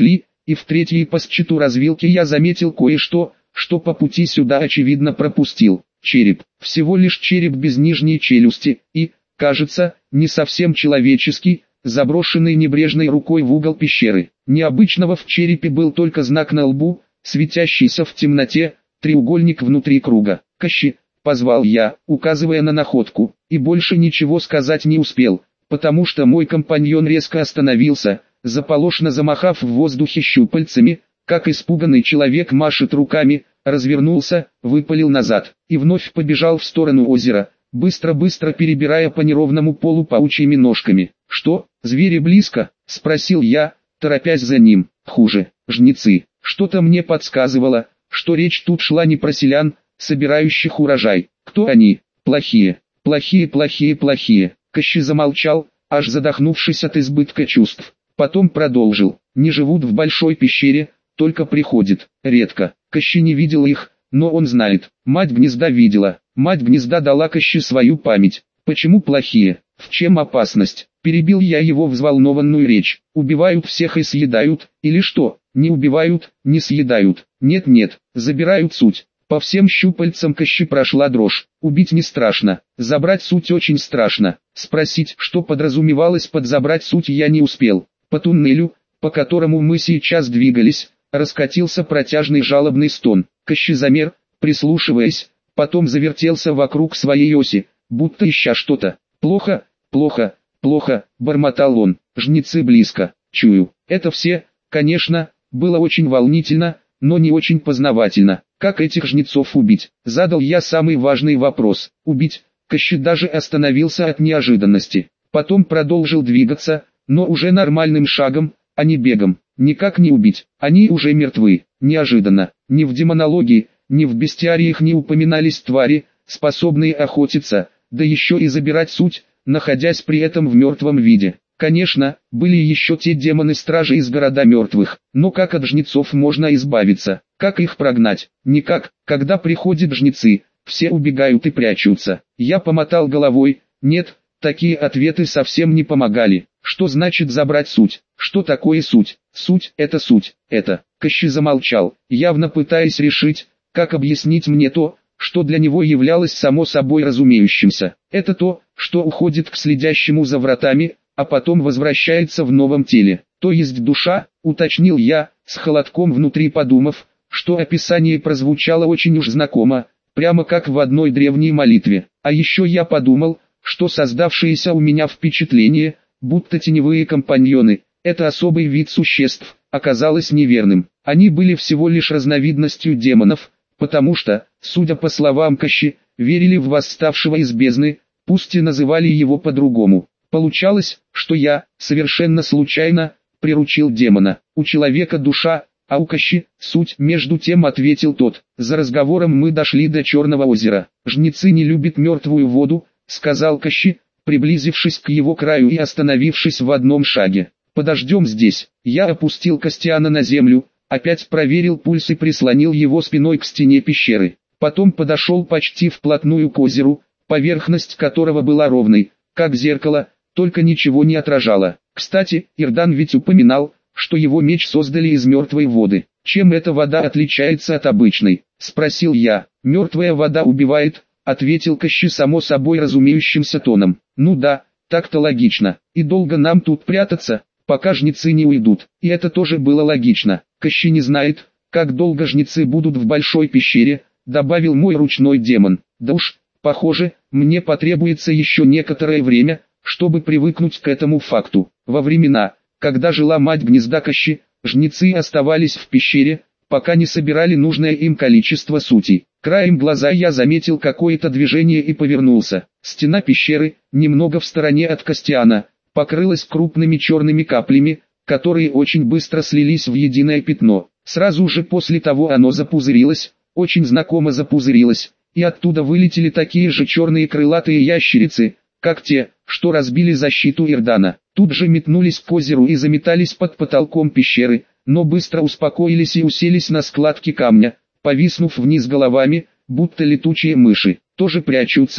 и в третьей по счету развилки я заметил кое-что, что по пути сюда очевидно пропустил. Череп, всего лишь череп без нижней челюсти, и, кажется, не совсем человеческий, заброшенный небрежной рукой в угол пещеры. Необычного в черепе был только знак на лбу, светящийся в темноте, треугольник внутри круга. «Кощи!» — позвал я, указывая на находку, и больше ничего сказать не успел, потому что мой компаньон резко остановился, заполошно замахав в воздухе щупальцами, как испуганный человек машет руками, развернулся, выпалил назад, и вновь побежал в сторону озера, быстро-быстро перебирая по неровному полу паучьими ножками. «Что, звери близко?» — спросил я, торопясь за ним. «Хуже, жнецы». Что-то мне подсказывало, что речь тут шла не про селян, собирающих урожай. Кто они? Плохие, плохие, плохие, плохие. Кощи замолчал, аж задохнувшись от избытка чувств. Потом продолжил. Не живут в большой пещере, только приходят, редко. Кощи не видел их, но он знает. Мать гнезда видела. Мать гнезда дала Кощи свою память. Почему плохие? В чем опасность? Перебил я его взволнованную речь. Убивают всех и съедают, или что? Не убивают, не съедают. Нет-нет, забирают суть. По всем щупальцам Кощи прошла дрожь. Убить не страшно, забрать суть очень страшно. Спросить, что подразумевалось под забрать суть, я не успел. По туннелю, по которому мы сейчас двигались, раскатился протяжный жалобный стон. Кощи замер, прислушиваясь, потом завертелся вокруг своей оси, будто ища что-то. «Плохо, плохо, плохо», — бормотал он. «Жнецы близко, чую». Это все, конечно, было очень волнительно, но не очень познавательно. Как этих жнецов убить? Задал я самый важный вопрос. Убить? Кощи даже остановился от неожиданности. Потом продолжил двигаться, но уже нормальным шагом, а не бегом. Никак не убить, они уже мертвы. Неожиданно, ни в демонологии, ни в бестиариях не упоминались твари, способные охотиться, да еще и забирать суть, находясь при этом в мертвом виде. Конечно, были еще те демоны-стражи из города мертвых, но как от жнецов можно избавиться? Как их прогнать? Никак. Когда приходят жнецы, все убегают и прячутся. Я помотал головой. Нет, такие ответы совсем не помогали. Что значит забрать суть? Что такое суть? Суть – это суть, это. Кощи замолчал, явно пытаясь решить, как объяснить мне то, что для него являлось само собой разумеющимся. Это то, что уходит к следящему за вратами, а потом возвращается в новом теле. То есть душа, уточнил я, с холодком внутри подумав, что описание прозвучало очень уж знакомо, прямо как в одной древней молитве. А еще я подумал, что создавшееся у меня впечатление, будто теневые компаньоны, это особый вид существ, оказалось неверным. Они были всего лишь разновидностью демонов, потому что, судя по словам Кощи, верили в восставшего из бездны, пусть и называли его по-другому. Получалось, что я, совершенно случайно, приручил демона. У человека душа, а у Кощи суть. Между тем ответил тот. За разговором мы дошли до Черного озера. Жнецы не любят мертвую воду, сказал Кощи, приблизившись к его краю и остановившись в одном шаге. Подождем здесь. Я опустил Костяна на землю, опять проверил пульс и прислонил его спиной к стене пещеры. Потом подошел почти вплотную к озеру, поверхность которого была ровной, как зеркало, только ничего не отражало. Кстати, Ирдан ведь упоминал, что его меч создали из мертвой воды. Чем эта вода отличается от обычной? Спросил я. Мертвая вода убивает, ответил Кощи само собой разумеющимся тоном. Ну да, так-то логично. И долго нам тут прятаться, пока жнецы не уйдут. И это тоже было логично. Кощи не знает, как долго жнецы будут в большой пещере, добавил мой ручной демон. Да уж, похоже, мне потребуется еще некоторое время, чтобы привыкнуть к этому факту. Во времена, когда жила мать гнезда Кощи, жнецы оставались в пещере, пока не собирали нужное им количество сутей. Краем глаза я заметил какое-то движение и повернулся. Стена пещеры, немного в стороне от Костяна, покрылась крупными черными каплями, которые очень быстро слились в единое пятно. Сразу же после того оно запузырилось, очень знакомо запузырилось, и оттуда вылетели такие же черные крылатые ящерицы, как те, что разбили защиту Ирдана. Тут же метнулись к озеру и заметались под потолком пещеры, но быстро успокоились и уселись на складки камня, повиснув вниз головами, будто летучие мыши. Тоже прячутся,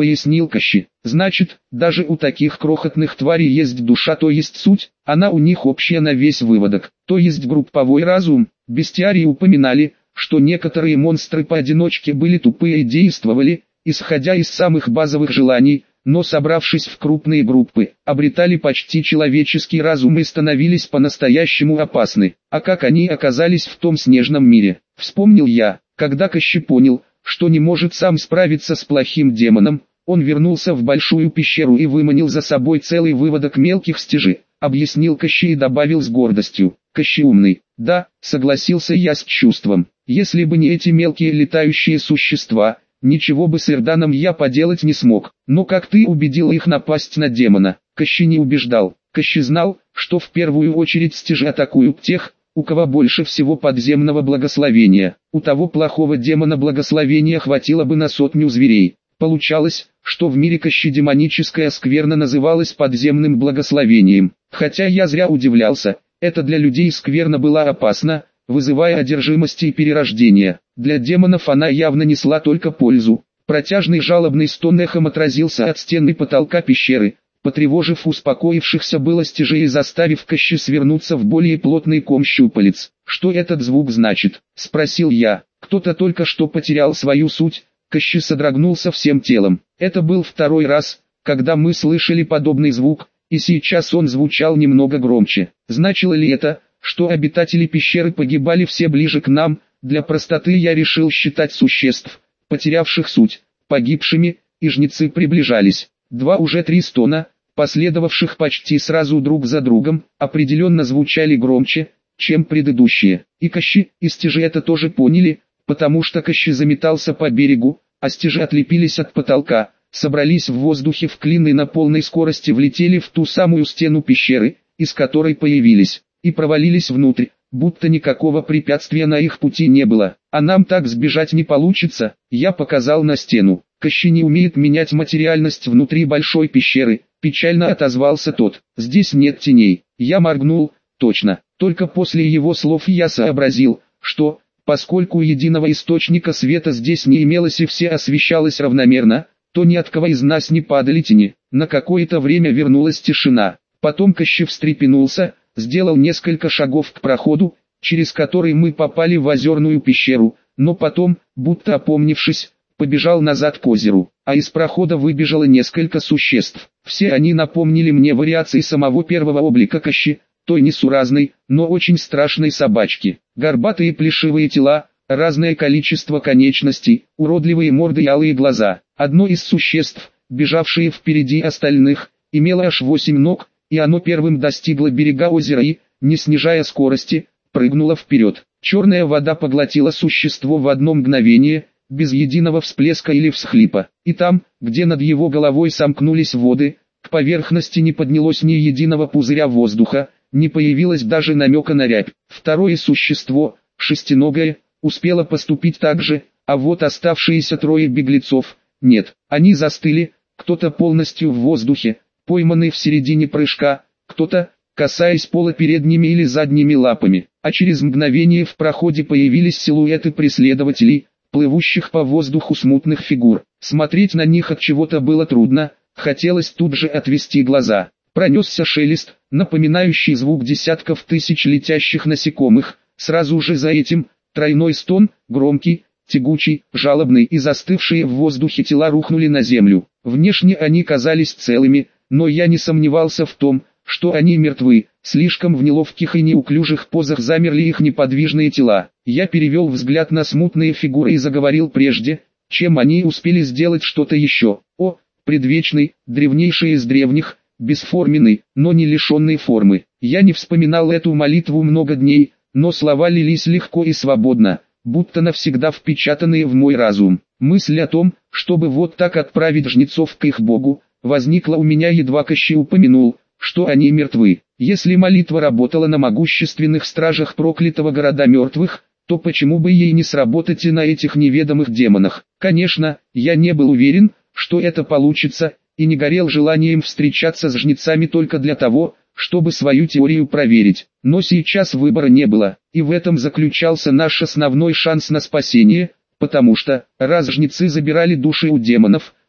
пояснил Кощи. Значит, даже у таких крохотных тварей есть душа, то есть суть, она у них общая на весь выводок, то есть групповой разум. Бестиарии упоминали, что некоторые монстры поодиночке были тупые и действовали, исходя из самых базовых желаний, но собравшись в крупные группы, обретали почти человеческий разум и становились по-настоящему опасны. А как они оказались в том снежном мире? Вспомнил я, когда Кощи понял, что не может сам справиться с плохим демоном, он вернулся в большую пещеру и выманил за собой целый выводок мелких стяжей, объяснил Кощи и добавил с гордостью: Кощи умный. Да, согласился я с чувством, если бы не эти мелкие летающие существа, ничего бы с Ирданом я поделать не смог. Но как ты убедил их напасть на демона? Кощи не убеждал. Кощи знал, что в первую очередь стяжи атакуют тех, у кого больше всего подземного благословения. У того плохого демона благословения хватило бы на сотню зверей. Получалось, что в мире Кощи демоническая скверна называлась подземным благословением. Хотя я зря удивлялся, это для людей скверна была опасна, вызывая одержимость и перерождение. Для демонов она явно несла только пользу. Протяжный жалобный стон эхом отразился от стены потолка пещеры, потревожив успокоившихся было стяжей и заставив Кощи свернуться в более плотный ком щупалец. «Что этот звук значит?» — спросил я. «Кто-то только что потерял свою суть». Кощи содрогнулся всем телом. Это был второй раз, когда мы слышали подобный звук, и сейчас он звучал немного громче. Значило ли это, что обитатели пещеры погибали все ближе к нам? Для простоты я решил считать существ, потерявших суть, погибшими, и жнецы приближались. Два уже три стона, последовавших почти сразу друг за другом, определенно звучали громче, чем предыдущие. И Кощи, и стяжи это тоже поняли, потому что Кощи заметался по берегу, а стяжи отлепились от потолка, собрались в воздухе в клин и на полной скорости влетели в ту самую стену пещеры, из которой появились, и провалились внутрь, будто никакого препятствия на их пути не было. А нам так сбежать не получится. Я показал на стену. Кощи не умеет менять материальность внутри большой пещеры, печально отозвался тот. Здесь нет теней. Я моргнул. Точно. Только после его слов я сообразил, что, поскольку единого источника света здесь не имелось и все освещалось равномерно, то ни от кого из нас не падали тени. На какое-то время вернулась тишина. Потом Кощи встрепенулся, сделал несколько шагов к проходу, через который мы попали в озерную пещеру, но потом, будто опомнившись, побежал назад к озеру, а из прохода выбежало несколько существ. Все они напомнили мне вариации самого первого облика Кощи, той несуразной, но очень страшной собачки. Горбатые плешивые тела, разное количество конечностей, уродливые морды и алые глаза. Одно из существ, бежавшее впереди остальных, имело аж восемь ног, и оно первым достигло берега озера и, не снижая скорости, прыгнуло вперед. Черная вода поглотила существо в одно мгновение, без единого всплеска или всхлипа. И там, где над его головой сомкнулись воды, к поверхности не поднялось ни единого пузыря воздуха, не появилось даже намека на рябь. Второе существо, шестиногое, успело поступить так же, а вот оставшиеся трое беглецов, нет, они застыли, кто-то полностью в воздухе, пойманный в середине прыжка, кто-то, касаясь пола передними или задними лапами, а через мгновение в проходе появились силуэты преследователей, плывущих по воздуху смутных фигур. Смотреть на них от чего-то было трудно, хотелось тут же отвести глаза. Пронесся шелест, напоминающий звук десятков тысяч летящих насекомых, сразу же за этим, тройной стон, громкий, тягучий, жалобный, и застывшие в воздухе тела рухнули на землю. Внешне они казались целыми, но я не сомневался в том, что они мертвы. Слишком в неловких и неуклюжих позах замерли их неподвижные тела. Я перевел взгляд на смутные фигуры и заговорил прежде, чем они успели сделать что-то еще. О, предвечный, древнейший из древних, бесформенный, но не лишенный формы. Я не вспоминал эту молитву много дней, но слова лились легко и свободно, будто навсегда впечатанные в мой разум. Мысль о том, чтобы вот так отправить жнецов к их богу, возникла у меня, едва Кощи упомянул, что они мертвы. Если молитва работала на могущественных стражах проклятого города мертвых, то почему бы ей не сработать и на этих неведомых демонах? Конечно, я не был уверен, что это получится, и не горел желанием встречаться с жнецами только для того, чтобы свою теорию проверить. Но сейчас выбора не было, и в этом заключался наш основной шанс на спасение, потому что, раз жнецы забирали души у демонов,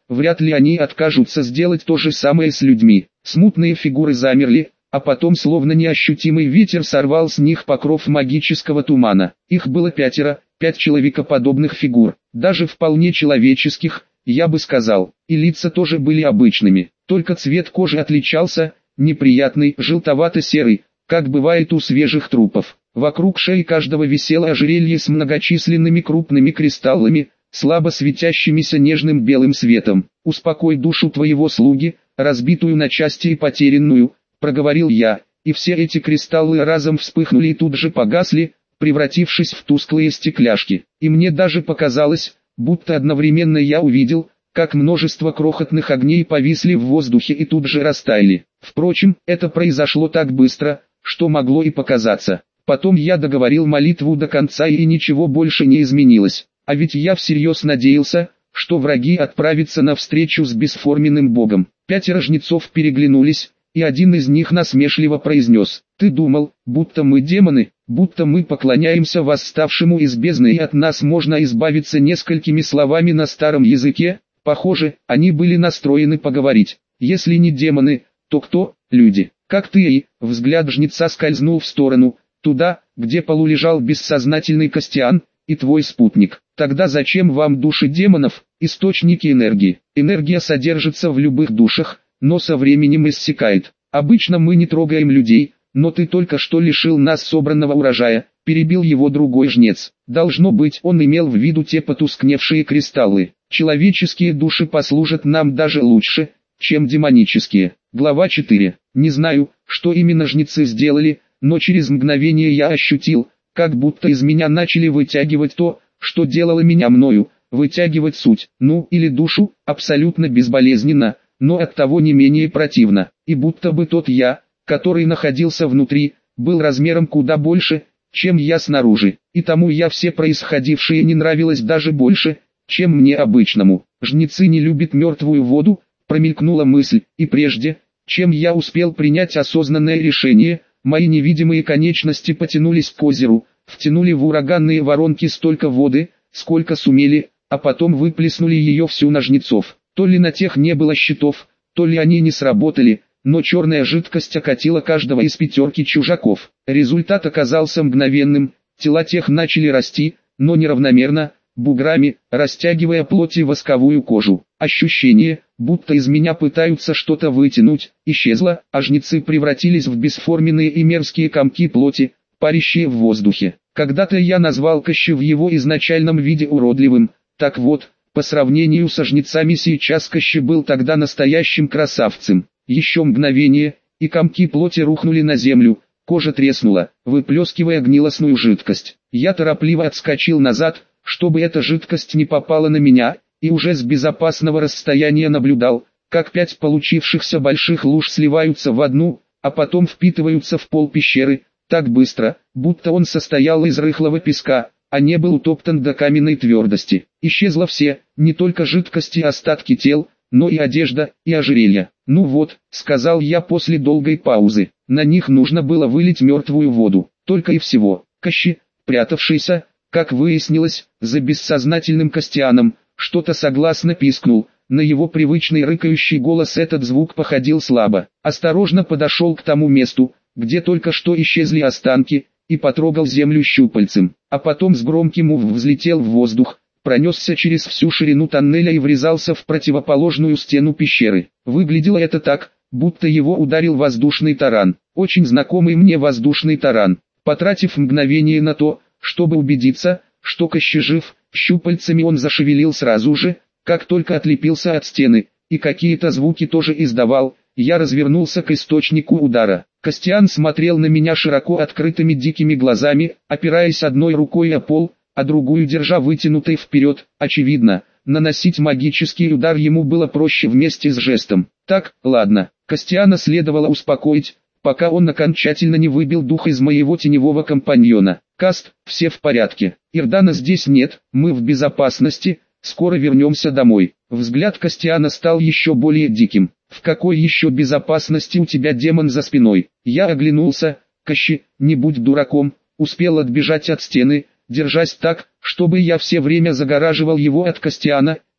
вряд ли они откажутся сделать то же самое с людьми. Смутные фигуры замерли, а потом словно неощутимый ветер сорвал с них покров магического тумана. Их было пятеро, пять человекоподобных фигур, даже вполне человеческих, я бы сказал, и лица тоже были обычными, только цвет кожи отличался, неприятный, желтовато-серый, как бывает у свежих трупов. Вокруг шеи каждого висело ожерелье с многочисленными крупными кристаллами, слабо светящимися нежным белым светом. «Успокой душу твоего слуги, разбитую на части и потерянную», — проговорил я, и все эти кристаллы разом вспыхнули и тут же погасли, превратившись в тусклые стекляшки. И мне даже показалось, будто одновременно я увидел, как множество крохотных огней повисли в воздухе и тут же растаяли. Впрочем, это произошло так быстро, что могло и показаться. Потом я договорил молитву до конца и ничего больше не изменилось. А ведь я всерьез надеялся, что враги отправятся навстречу с бесформенным богом. Пятеро жнецов переглянулись, и один из них насмешливо произнес: «Ты думал, будто мы демоны, будто мы поклоняемся восставшему из бездны и от нас можно избавиться несколькими словами на старом языке?» Похоже, они были настроены поговорить. Если не демоны, то кто? Люди. Как ты и... Взгляд жнеца скользнул в сторону, туда, где полулежал бессознательный Костян, и твой спутник. Тогда зачем вам души демонов, источники энергии? Энергия содержится в любых душах, но со временем иссякает. Обычно мы не трогаем людей, но ты только что лишил нас собранного урожая, перебил его другой жнец. Должно быть, он имел в виду те потускневшие кристаллы. Человеческие души послужат нам даже лучше, чем демонические. Глава четыре. Не знаю, что именно жнецы сделали, но через мгновение я ощутил, как будто из меня начали вытягивать то, что делало меня мною, вытягивать суть, ну или душу, абсолютно безболезненно, но оттого не менее противно. И будто бы тот я, который находился внутри, был размером куда больше, чем я снаружи, и тому я все происходившее не нравилось даже больше, чем мне обычному. Жнецы не любят мертвую воду, промелькнула мысль, и прежде, чем я успел принять осознанное решение, мои невидимые конечности потянулись к озеру, втянули в ураганные воронки столько воды, сколько сумели, а потом выплеснули ее всю на жнецов. То ли на тех не было щитов, то ли они не сработали, но черная жидкость окатила каждого из пятерки чужаков. Результат оказался мгновенным, тела тех начали расти, но неравномерно, буграми, растягивая плоть и восковую кожу. Ощущение, будто из меня пытаются что-то вытянуть, исчезло, а жнецы превратились в бесформенные и мерзкие комки плоти, парящие в воздухе. Когда-то я назвал Коща в его изначальном виде уродливым, так вот, по сравнению со жнецами сейчас Коща был тогда настоящим красавцем. Еще мгновение, и комки плоти рухнули на землю, кожа треснула, выплескивая гнилостную жидкость. Я торопливо отскочил назад, чтобы эта жидкость не попала на меня, и уже с безопасного расстояния наблюдал, как пять получившихся больших луж сливаются в одну, а потом впитываются в пол пещеры, так быстро, будто он состоял из рыхлого песка, а не был утоптан до каменной твердости. Исчезло все, не только жидкости и остатки тел, но и одежда, и ожерелья. «Ну вот», — сказал я после долгой паузы, — на них нужно было вылить мертвую воду, только и всего. Кощи, прятавшийся, как выяснилось, за бессознательным Костяном, что-то согласно пискнул, на его привычный рыкающий голос этот звук походил слабо. Осторожно подошел к тому месту, где только что исчезли останки, и потрогал землю щупальцем, а потом с громким ув взлетел в воздух, пронесся через всю ширину тоннеля и врезался в противоположную стену пещеры. Выглядело это так, будто его ударил воздушный таран, очень знакомый мне воздушный таран. Потратив мгновение на то, чтобы убедиться, что Кощи жив, щупальцами он зашевелил сразу же, как только отлепился от стены, и какие-то звуки тоже издавал. Я развернулся к источнику удара. Костян смотрел на меня широко открытыми дикими глазами, опираясь одной рукой о пол, а другую держа вытянутой вперед. Очевидно, наносить магический удар ему было проще вместе с жестом. Так, ладно, Костяна следовало успокоить, пока он окончательно не выбил дух из моего теневого компаньона. Каст, все в порядке, Ирдана здесь нет, мы в безопасности, скоро вернемся домой. Взгляд Костяна стал еще более диким. В какой еще безопасности у тебя демон за спиной? Я оглянулся. Кощи, не будь дураком, успел отбежать от стены, держась так, чтобы я все время загораживал его от Костяна,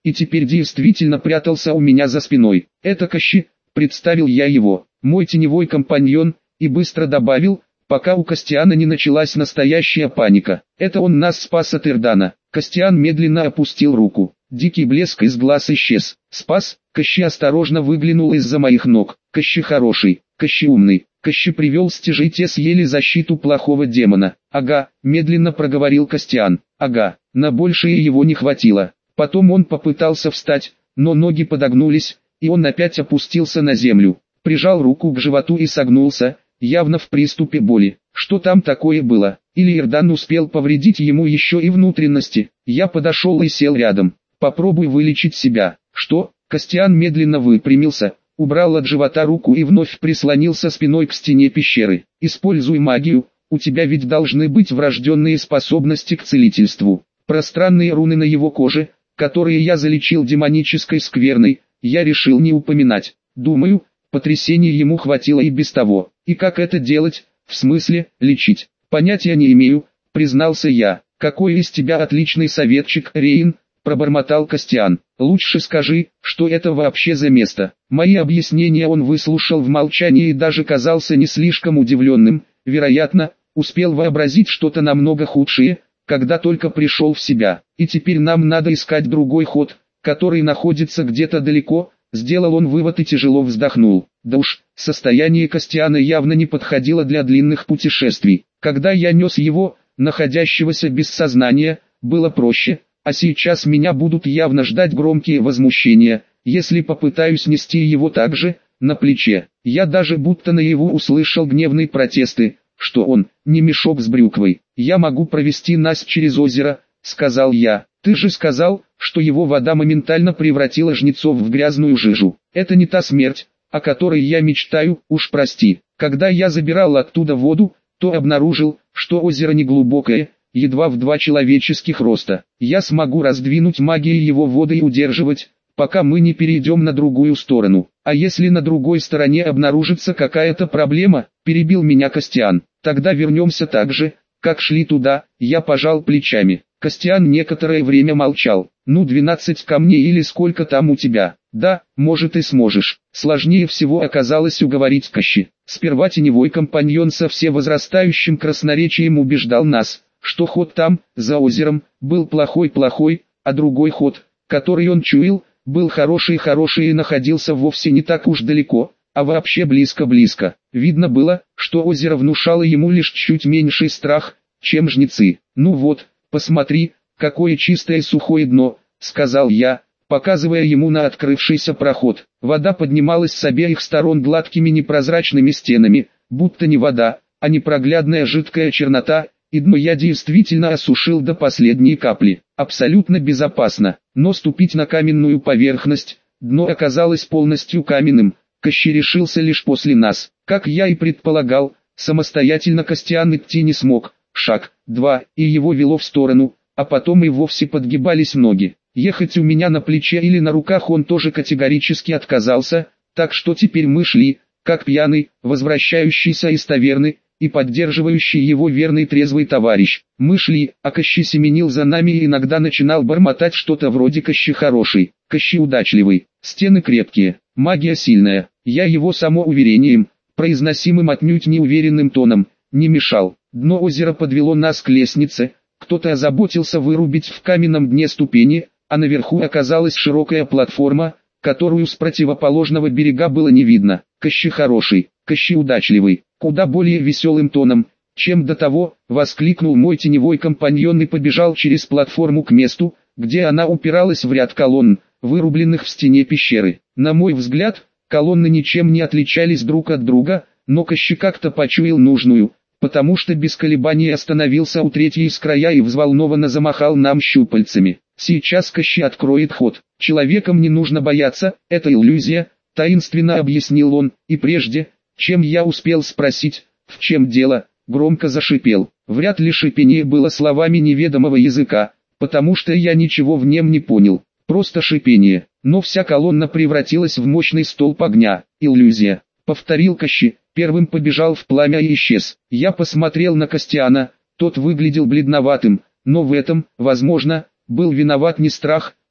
и теперь действительно прятался у меня за спиной. «Это Кощи», — представил я его, мой теневой компаньон, и быстро добавил, пока у Костяна не началась настоящая паника. «Это он нас спас от Ирдана». Костян медленно опустил руку. Дикий блеск из глаз исчез. «Спас?» Кощи осторожно выглянул из-за моих ног. «Кощи хороший, Кощи умный, Кощи привел стяжи, те съели защиту плохого демона». «Ага», медленно проговорил Костян. «Ага, на большее его не хватило». Потом он попытался встать, но ноги подогнулись, и он опять опустился на землю. Прижал руку к животу и согнулся, явно в приступе боли. Что там такое было? Или Ирдан успел повредить ему еще и внутренности? Я подошел и сел рядом. «Попробуй вылечить себя». «Что?» Костян медленно выпрямился, убрал от живота руку и вновь прислонился спиной к стене пещеры. «Используй магию, у тебя ведь должны быть врожденные способности к целительству». Пространные руны на его коже, которые я залечил демонической скверной, я решил не упоминать. Думаю, потрясения ему хватило и без того. И как это делать, в смысле, лечить? Понятия не имею, признался я. «Какой из тебя отличный советчик, Рейн», пробормотал Костян. «Лучше скажи, что это вообще за место». Мои объяснения он выслушал в молчании и даже казался не слишком удивленным, вероятно, успел вообразить что-то намного худшее, когда только пришел в себя. «И теперь нам надо искать другой ход, который находится где-то далеко», сделал он вывод и тяжело вздохнул. Да уж, состояние Костяна явно не подходило для длинных путешествий. Когда я нес его, находящегося без сознания, было проще, а сейчас меня будут явно ждать громкие возмущения, если попытаюсь нести его также, на плече. Я даже будто наяву услышал гневные протесты, что он, не мешок с брюквой. «Я могу провести нас через озеро», — сказал я. «Ты же сказал, что его вода моментально превратила жнецов в грязную жижу. Это не та смерть, о которой я мечтаю, уж прости». Когда я забирал оттуда воду, то обнаружил, что озеро неглубокое, едва в два человеческих роста. Я смогу раздвинуть магией его воды и удерживать, пока мы не перейдем на другую сторону. А если на другой стороне обнаружится какая-то проблема, перебил меня Костян, тогда вернемся так же, как шли туда. Я пожал плечами. Костян некоторое время молчал. «Ну, двенадцать камней или сколько там у тебя?» «Да, может и сможешь». Сложнее всего оказалось уговорить Кощи. Сперва теневой компаньон со всевозрастающим красноречием убеждал нас, что ход там, за озером, был плохой-плохой, а другой ход, который он чуял, был хороший-хороший и находился вовсе не так уж далеко, а вообще близко-близко. Видно было, что озеро внушало ему лишь чуть меньший страх, чем жнецы. «Ну вот, посмотри, какое чистое сухое дно», — сказал я, показывая ему на открывшийся проход. Вода поднималась с обеих сторон гладкими непрозрачными стенами, будто не вода, а непроглядная жидкая чернота, и дно я действительно осушил до последней капли. Абсолютно безопасно, но ступить на каменную поверхность, дно оказалось полностью каменным. Кощи решился лишь после нас. Как я и предполагал, самостоятельно Костян идти не смог. Шаг, два, и его вело в сторону, а потом и вовсе подгибались ноги. Ехать у меня на плече или на руках он тоже категорически отказался, так что теперь мы шли, как пьяный, возвращающийся из таверны, и поддерживающий его верный трезвый товарищ. Мы шли, а Кощи семенил за нами и иногда начинал бормотать что-то вроде «Кощи хороший», «Кощи удачливый», «Стены крепкие», «Магия сильная». Я его самоуверением, произносимым отнюдь неуверенным тоном, не мешал. Дно озера подвело нас к лестнице, кто-то озаботился вырубить в каменном дне ступени, а наверху оказалась широкая платформа, которую с противоположного берега было не видно. «Кощи хороший, Кощи удачливый», куда более веселым тоном, чем до того, воскликнул мой теневой компаньон и побежал через платформу к месту, где она упиралась в ряд колонн, вырубленных в стене пещеры. На мой взгляд, колонны ничем не отличались друг от друга, но Кощи как-то почуял нужную, потому что без колебаний остановился у третьей с края и взволнованно замахал нам щупальцами. «Сейчас Кощи откроет ход. Человекам не нужно бояться, это иллюзия», таинственно объяснил он, и прежде, чем я успел спросить, в чем дело, громко зашипел. Вряд ли шипение было словами неведомого языка, потому что я ничего в нем не понял, просто шипение. Но вся колонна превратилась в мощный столб огня. «Иллюзия», повторил Кощи, первым побежал в пламя и исчез. Я посмотрел на Костяна, тот выглядел бледноватым, но в этом, возможно, был виноват не страх,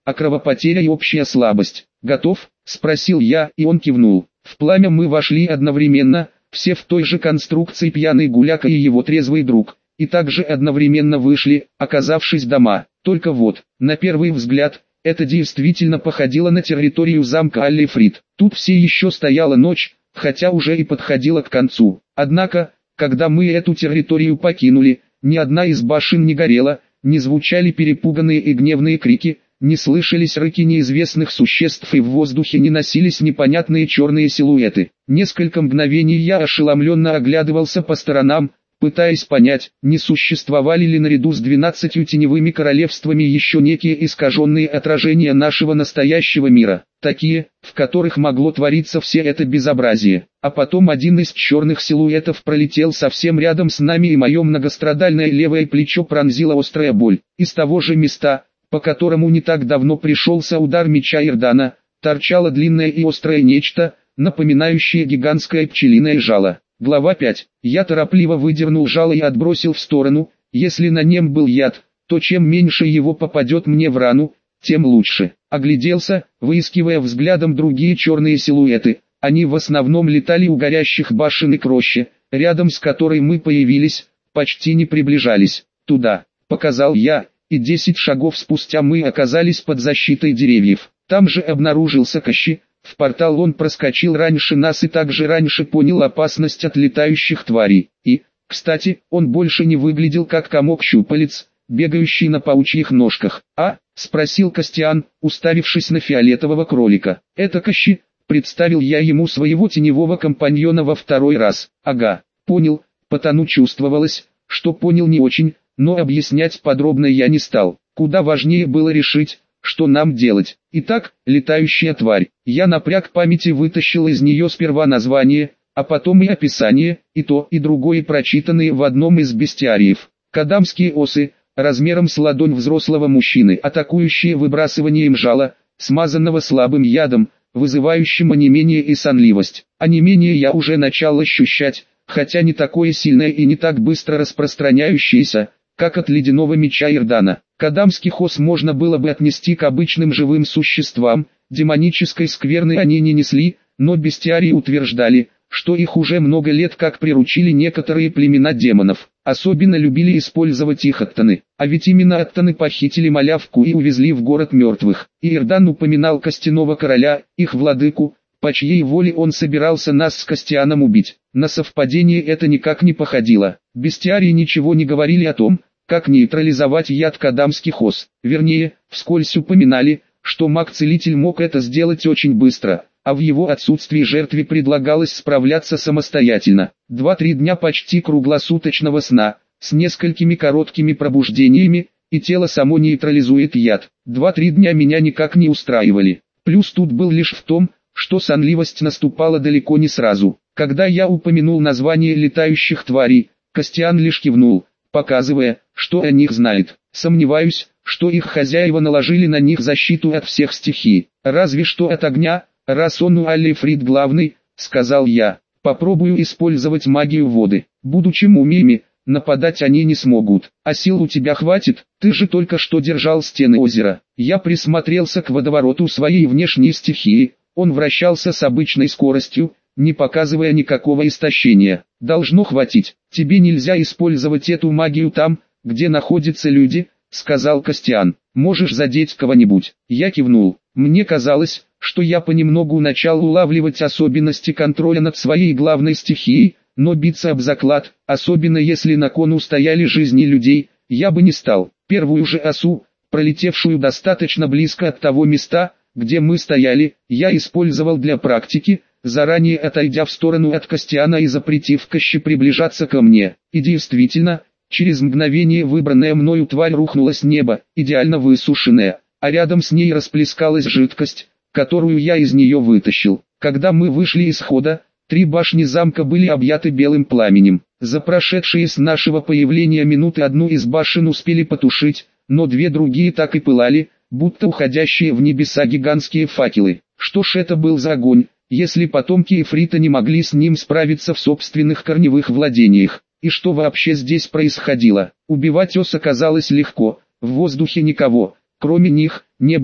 а кровопотеря и общая слабость. «Готов?» – спросил я, и он кивнул. В пламя мы вошли одновременно, все в той же конструкции, пьяный гуляка и его трезвый друг, и также одновременно вышли, оказавшись дома. Только вот, на первый взгляд, это действительно походило на территорию замка Аллифрид. Тут все еще стояла ночь, хотя уже и подходила к концу. Однако, когда мы эту территорию покинули, ни одна из башен не горела, не звучали перепуганные и гневные крики, не слышались рыки неизвестных существ и в воздухе не носились непонятные черные силуэты. Несколько мгновений я ошеломленно оглядывался по сторонам, пытаясь понять, не существовали ли наряду с двенадцатью теневыми королевствами еще некие искаженные отражения нашего настоящего мира, такие, в которых могло твориться все это безобразие. А потом один из черных силуэтов пролетел совсем рядом с нами, и мое многострадальное левое плечо пронзила острая боль. Из того же места, по которому не так давно пришелся удар меча Ирдана, торчало длинное и острое нечто, напоминающее гигантское пчелиное жало. Глава пять. Я торопливо выдернул жало и отбросил в сторону. Если на нем был яд, то чем меньше его попадет мне в рану, тем лучше. Огляделся, выискивая взглядом другие черные силуэты. Они в основном летали у горящих башен и к роще, рядом с которой мы появились, почти не приближались. «Туда», — показал я, и десять шагов спустя мы оказались под защитой деревьев. Там же обнаружился Кощи. В портал он проскочил раньше нас и также раньше понял опасность от летающих тварей. И, кстати, он больше не выглядел как комок щупалец, бегающий на паучьих ножках. «А?» — спросил Костян, уставившись на фиолетового кролика. «Это Кощи», — представил я ему своего теневого компаньона во второй раз. «Ага, понял», потому чувствовалось, что понял не очень, но объяснять подробно я не стал. Куда важнее было решить, что нам делать. Итак, летающая тварь. Я напряг память и вытащил из нее сперва название, а потом и описание, и то, и другое прочитанные в одном из бестиариев. Кадамские осы, размером с ладонь взрослого мужчины, атакующие выбрасыванием жала, смазанного слабым ядом, вызывающим онемение и сонливость. Онемение я уже начал ощущать, хотя не такое сильное и не так быстро распространяющееся, как от ледяного меча Ирдана. Кадамских ос можно было бы отнести к обычным живым существам, демонической скверны они не несли, но бестиарии утверждали, что их уже много лет как приручили некоторые племена демонов. Особенно любили использовать их аттаны. А ведь именно аттаны похитили малявку и увезли в город мертвых. И Ирдан упоминал костяного короля, их владыку, по чьей воле он собирался нас с Костяном убить. На совпадение это никак не походило. Бестиарии ничего не говорили о том, как нейтрализовать яд кадамских ос. Вернее, вскользь упоминали, что маг-целитель мог это сделать очень быстро, а в его отсутствии жертве предлагалось справляться самостоятельно. Два-три дня почти круглосуточного сна, с несколькими короткими пробуждениями, и тело само нейтрализует яд. Два-три дня меня никак не устраивали. Плюс тут был лишь в том, что сонливость наступала далеко не сразу. Когда я упомянул название летающих тварей, Костян лишь кивнул, показывая, что о них знает. Сомневаюсь, что их хозяева наложили на них защиту от всех стихий. Разве что от огня, раз он у Аллифрид главный, сказал я. Попробую использовать магию воды. Будучи мумиями, нападать они не смогут. А сил у тебя хватит, ты же только что держал стены озера. Я присмотрелся к водовороту своей внешней стихии. Он вращался с обычной скоростью, не показывая никакого истощения. Должно хватить. Тебе нельзя использовать эту магию там, где находятся люди, сказал Костян. Можешь задеть кого-нибудь. Я кивнул. Мне казалось, что я понемногу начал улавливать особенности контроля над своей главной стихией, но биться об заклад, особенно если на кону стояли жизни людей, я бы не стал. Первую же осу, пролетевшую достаточно близко от того места, где мы стояли, я использовал для практики, заранее отойдя в сторону от Костяна и запретив Кощи приближаться ко мне. И действительно, через мгновение выбранная мною тварь рухнула с неба, идеально высушенная, а рядом с ней расплескалась жидкость, которую я из нее вытащил. Когда мы вышли из хода, три башни замка были объяты белым пламенем. За прошедшие с нашего появления минуты одну из башен успели потушить, но две другие так и пылали, будто уходящие в небеса гигантские факелы. Что ж это был за огонь, если потомки Эфрита не могли с ним справиться в собственных корневых владениях? И что вообще здесь происходило? Убивать ос оказалось легко, в воздухе никого, кроме них, не было,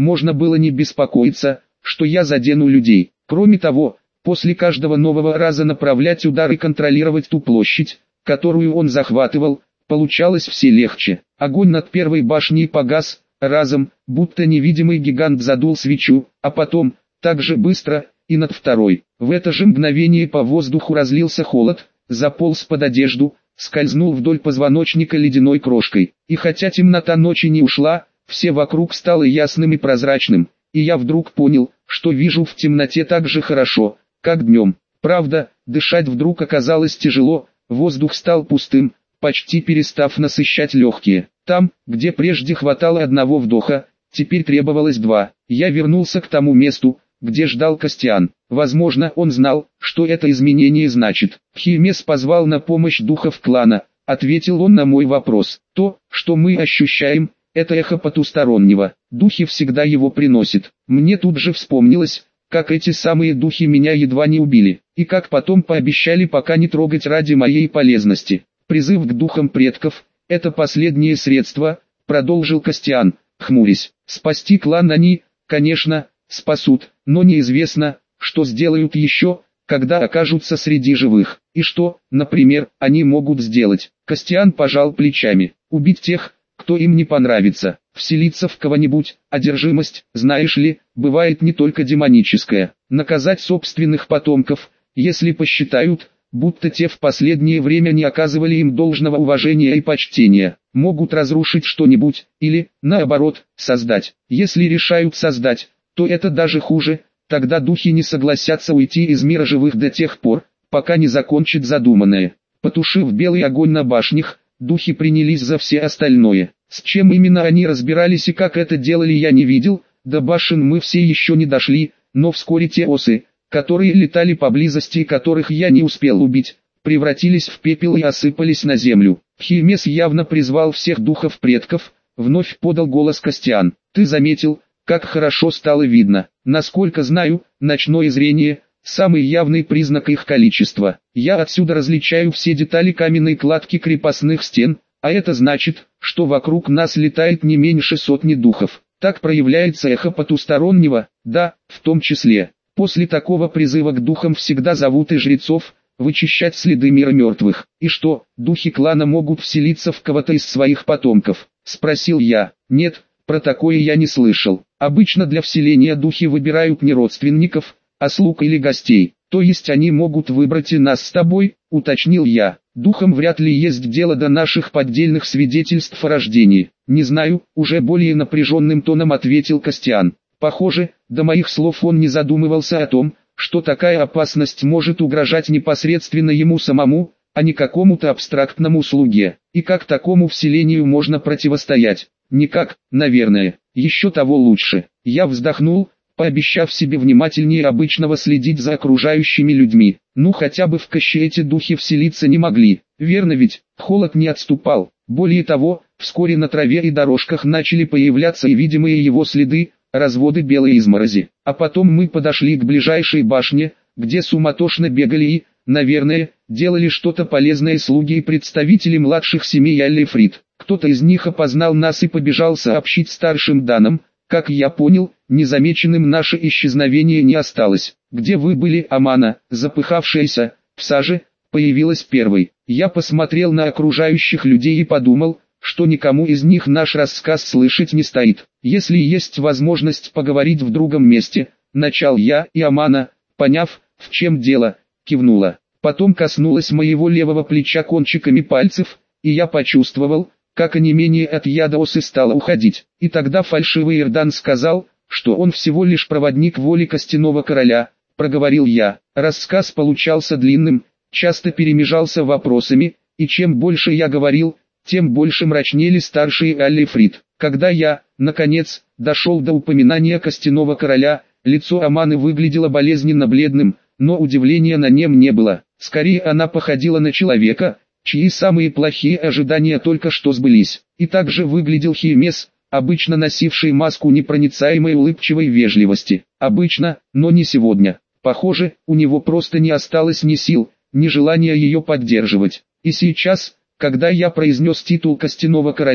можно было не беспокоиться, что я задену людей. Кроме того, после каждого нового раза направлять удар и контролировать ту площадь, которую он захватывал, получалось все легче. Огонь над первой башней погас, разом, будто невидимый гигант задул свечу, а потом, так же быстро, и над второй. В это же мгновение по воздуху разлился холод, заполз под одежду, скользнул вдоль позвоночника ледяной крошкой. И хотя темнота ночи не ушла, все вокруг стало ясным и прозрачным, и я вдруг понял, что вижу в темноте так же хорошо, как днем. Правда, дышать вдруг оказалось тяжело, воздух стал пустым, почти перестав насыщать легкие. Там, где прежде хватало одного вдоха, теперь требовалось два. Я вернулся к тому месту, где ждал Костян. Возможно, он знал, что это изменение значит. Химес позвал на помощь духов клана, ответил он на мой вопрос. То, что мы ощущаем, это эхо потустороннего. Духи всегда его приносят. Мне тут же вспомнилось, как эти самые духи меня едва не убили, и как потом пообещали пока не трогать ради моей полезности. Призыв к духам предков – это последнее средство, продолжил Костян, хмурясь. Спасти клан они, конечно, спасут, но неизвестно, что сделают еще, когда окажутся среди живых. И что, например, они могут сделать? Костян пожал плечами. Убить тех, кто им не понравится, вселиться в кого-нибудь. Одержимость, знаешь ли, бывает не только демоническая. Наказать собственных потомков, если посчитают, будто те в последнее время не оказывали им должного уважения и почтения. Могут разрушить что-нибудь, или, наоборот, создать. Если решают создать, то это даже хуже, тогда духи не согласятся уйти из мира живых до тех пор, пока не закончат задуманное. Потушив белый огонь на башнях, духи принялись за все остальное. С чем именно они разбирались и как это делали, я не видел, до башен мы все еще не дошли, но вскоре те осы, которые летали поблизости и которых я не успел убить, превратились в пепел и осыпались на землю. Химес явно призвал всех духов предков, вновь подал голос Костян. Ты заметил, как хорошо стало видно? Насколько знаю, ночное зрение – самый явный признак их количества. Я отсюда различаю все детали каменной кладки крепостных стен, а это значит, что вокруг нас летает не меньше сотни духов. Так проявляется эхо потустороннего, да, в том числе. После такого призыва к духам всегда зовут и жрецов, вычищать следы мира мертвых. И что, духи клана могут вселиться в кого-то из своих потомков? Спросил я. Нет, про такое я не слышал. Обычно для вселения духи выбирают не родственников, а слуг или гостей. То есть они могут выбрать и нас с тобой, уточнил я. Духам вряд ли есть дело до наших поддельных свидетельств о рождении. Не знаю, уже более напряженным тоном ответил Костян. Похоже, до моих слов он не задумывался о том, что такая опасность может угрожать непосредственно ему самому, а не какому-то абстрактному слуге. И как такому вселению можно противостоять? Никак, наверное. Еще того лучше. Я вздохнул, пообещав себе внимательнее обычного следить за окружающими людьми. Ну хотя бы в Каще эти духи вселиться не могли. Верно ведь? Холод не отступал. Более того, вскоре на траве и дорожках начали появляться и видимые его следы, разводы белой изморози. А потом мы подошли к ближайшей башне, где суматошно бегали и, наверное, делали что-то полезное слуги и представители младших семей Аллифрид. Кто-то из них опознал нас и побежал сообщить старшим данам. Как я понял, незамеченным наше исчезновение не осталось. Где вы были, Амана, запыхавшаяся, в саже, появилась первой. Я посмотрел на окружающих людей и подумал, что никому из них наш рассказ слышать не стоит. Если есть возможность поговорить в другом месте, начал я, и Амана, поняв, в чем дело, кивнула. Потом коснулась моего левого плеча кончиками пальцев, и я почувствовал, как онемение от яда осы стало уходить. И тогда фальшивый Ирдан сказал, что он всего лишь проводник воли Костяного Короля, проговорил я. Рассказ получался длинным, часто перемежался вопросами, и чем больше я говорил, тем больше мрачнели старшие Аллифрид. Когда я, наконец, дошел до упоминания Костяного Короля, лицо Аманы выглядело болезненно бледным, но удивления на нем не было. Скорее она походила на человека, чьи самые плохие ожидания только что сбылись. И также выглядел Химес, обычно носивший маску непроницаемой улыбчивой вежливости. Обычно, но не сегодня. Похоже, у него просто не осталось ни сил, ни желания ее поддерживать. И сейчас, когда я произнес титул Костяного Короля,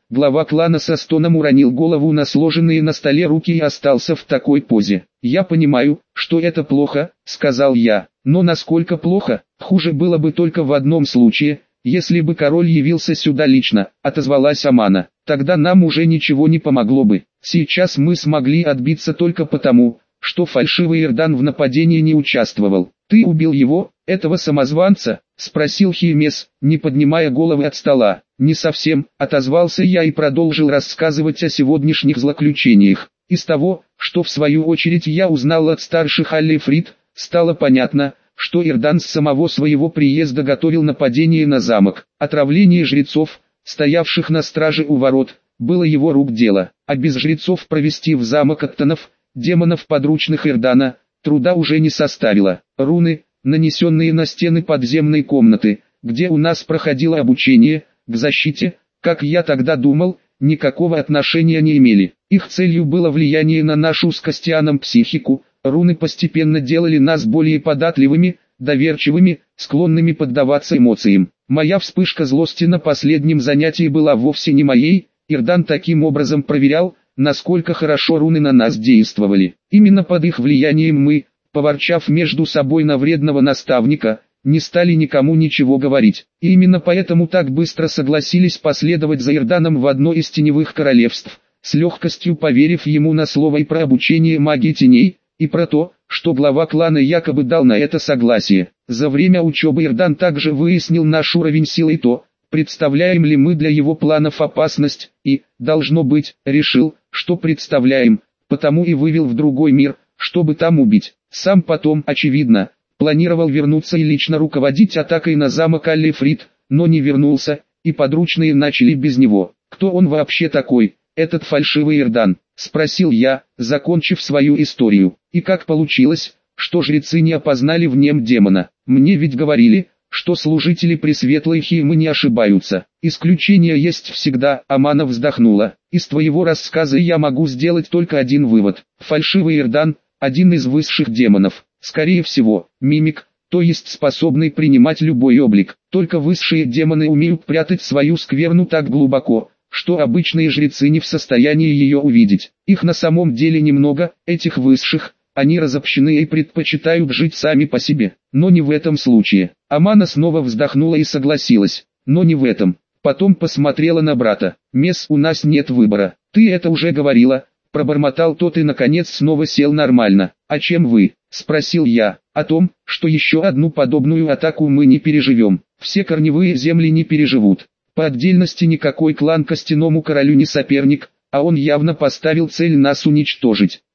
Глава клана со стоном уронил голову на сложенные на столе руки и остался в такой позе. «Я понимаю, что это плохо», — сказал я, — «но насколько плохо? Хуже было бы только в одном случае, если бы король явился сюда лично», — отозвалась Амана. «Тогда нам уже ничего не помогло бы. Сейчас мы смогли отбиться только потому, что фальшивый Ирдан в нападении не участвовал». «Ты убил его, этого самозванца?» — спросил Хиемес, не поднимая головы от стола. «Не совсем», — отозвался я и продолжил рассказывать о сегодняшних злоключениях. Из того, что в свою очередь я узнал от старших Аллифрид, стало понятно, что Ирдан с самого своего приезда готовил нападение на замок. Отравление жрецов, стоявших на страже у ворот, было его рук дело, а без жрецов провести в замок Аттанов, демонов подручных Ирдана, труда уже не составило. Руны, нанесенные на стены подземной комнаты, где у нас проходило обучение, к защите, как я тогда думал, никакого отношения не имели. Их целью было влияние на нашу с Костианом психику. Руны постепенно делали нас более податливыми, доверчивыми, склонными поддаваться эмоциям. Моя вспышка злости на последнем занятии была вовсе не моей. Ирдан таким образом проверял, насколько хорошо руны на нас действовали. Именно под их влиянием мы, поворчав между собой на вредного наставника, не стали никому ничего говорить. И именно поэтому так быстро согласились последовать за Ирданом в одно из теневых королевств, с легкостью поверив ему на слово и про обучение магии теней, и про то, что глава клана якобы дал на это согласие. За время учебы Ирдан также выяснил наш уровень силы и то, представляем ли мы для его планов опасность, и, должно быть, решил, что представляем, потому и вывел в другой мир, чтобы там убить. Сам потом, очевидно, планировал вернуться и лично руководить атакой на замок Аллифрид, но не вернулся, и подручные начали без него. Кто он вообще такой, этот фальшивый Ирдан? Спросил я, закончив свою историю. И как получилось, что жрецы не опознали в нем демона? Мне ведь говорили, что служители Пресветлой Хиемы не ошибаются. Исключения есть всегда. Амана вздохнула. Из твоего рассказа я могу сделать только один вывод. Фальшивый Ирдан – один из высших демонов. Скорее всего, мимик, то есть способный принимать любой облик. Только высшие демоны умеют прятать свою скверну так глубоко, что обычные жрецы не в состоянии ее увидеть. Их на самом деле немного, этих высших, они разобщены и предпочитают жить сами по себе. Но не в этом случае. Амана снова вздохнула и согласилась. Но не в этом. Потом посмотрела на брата. «Мес, у нас нет выбора. Ты это уже говорила», — пробормотал тот и наконец снова сел нормально. «А чем вы?» — спросил я. «О том, что еще одну подобную атаку мы не переживем. Все корневые земли не переживут. По отдельности никакой клан Костяному королю не соперник, а он явно поставил цель нас уничтожить.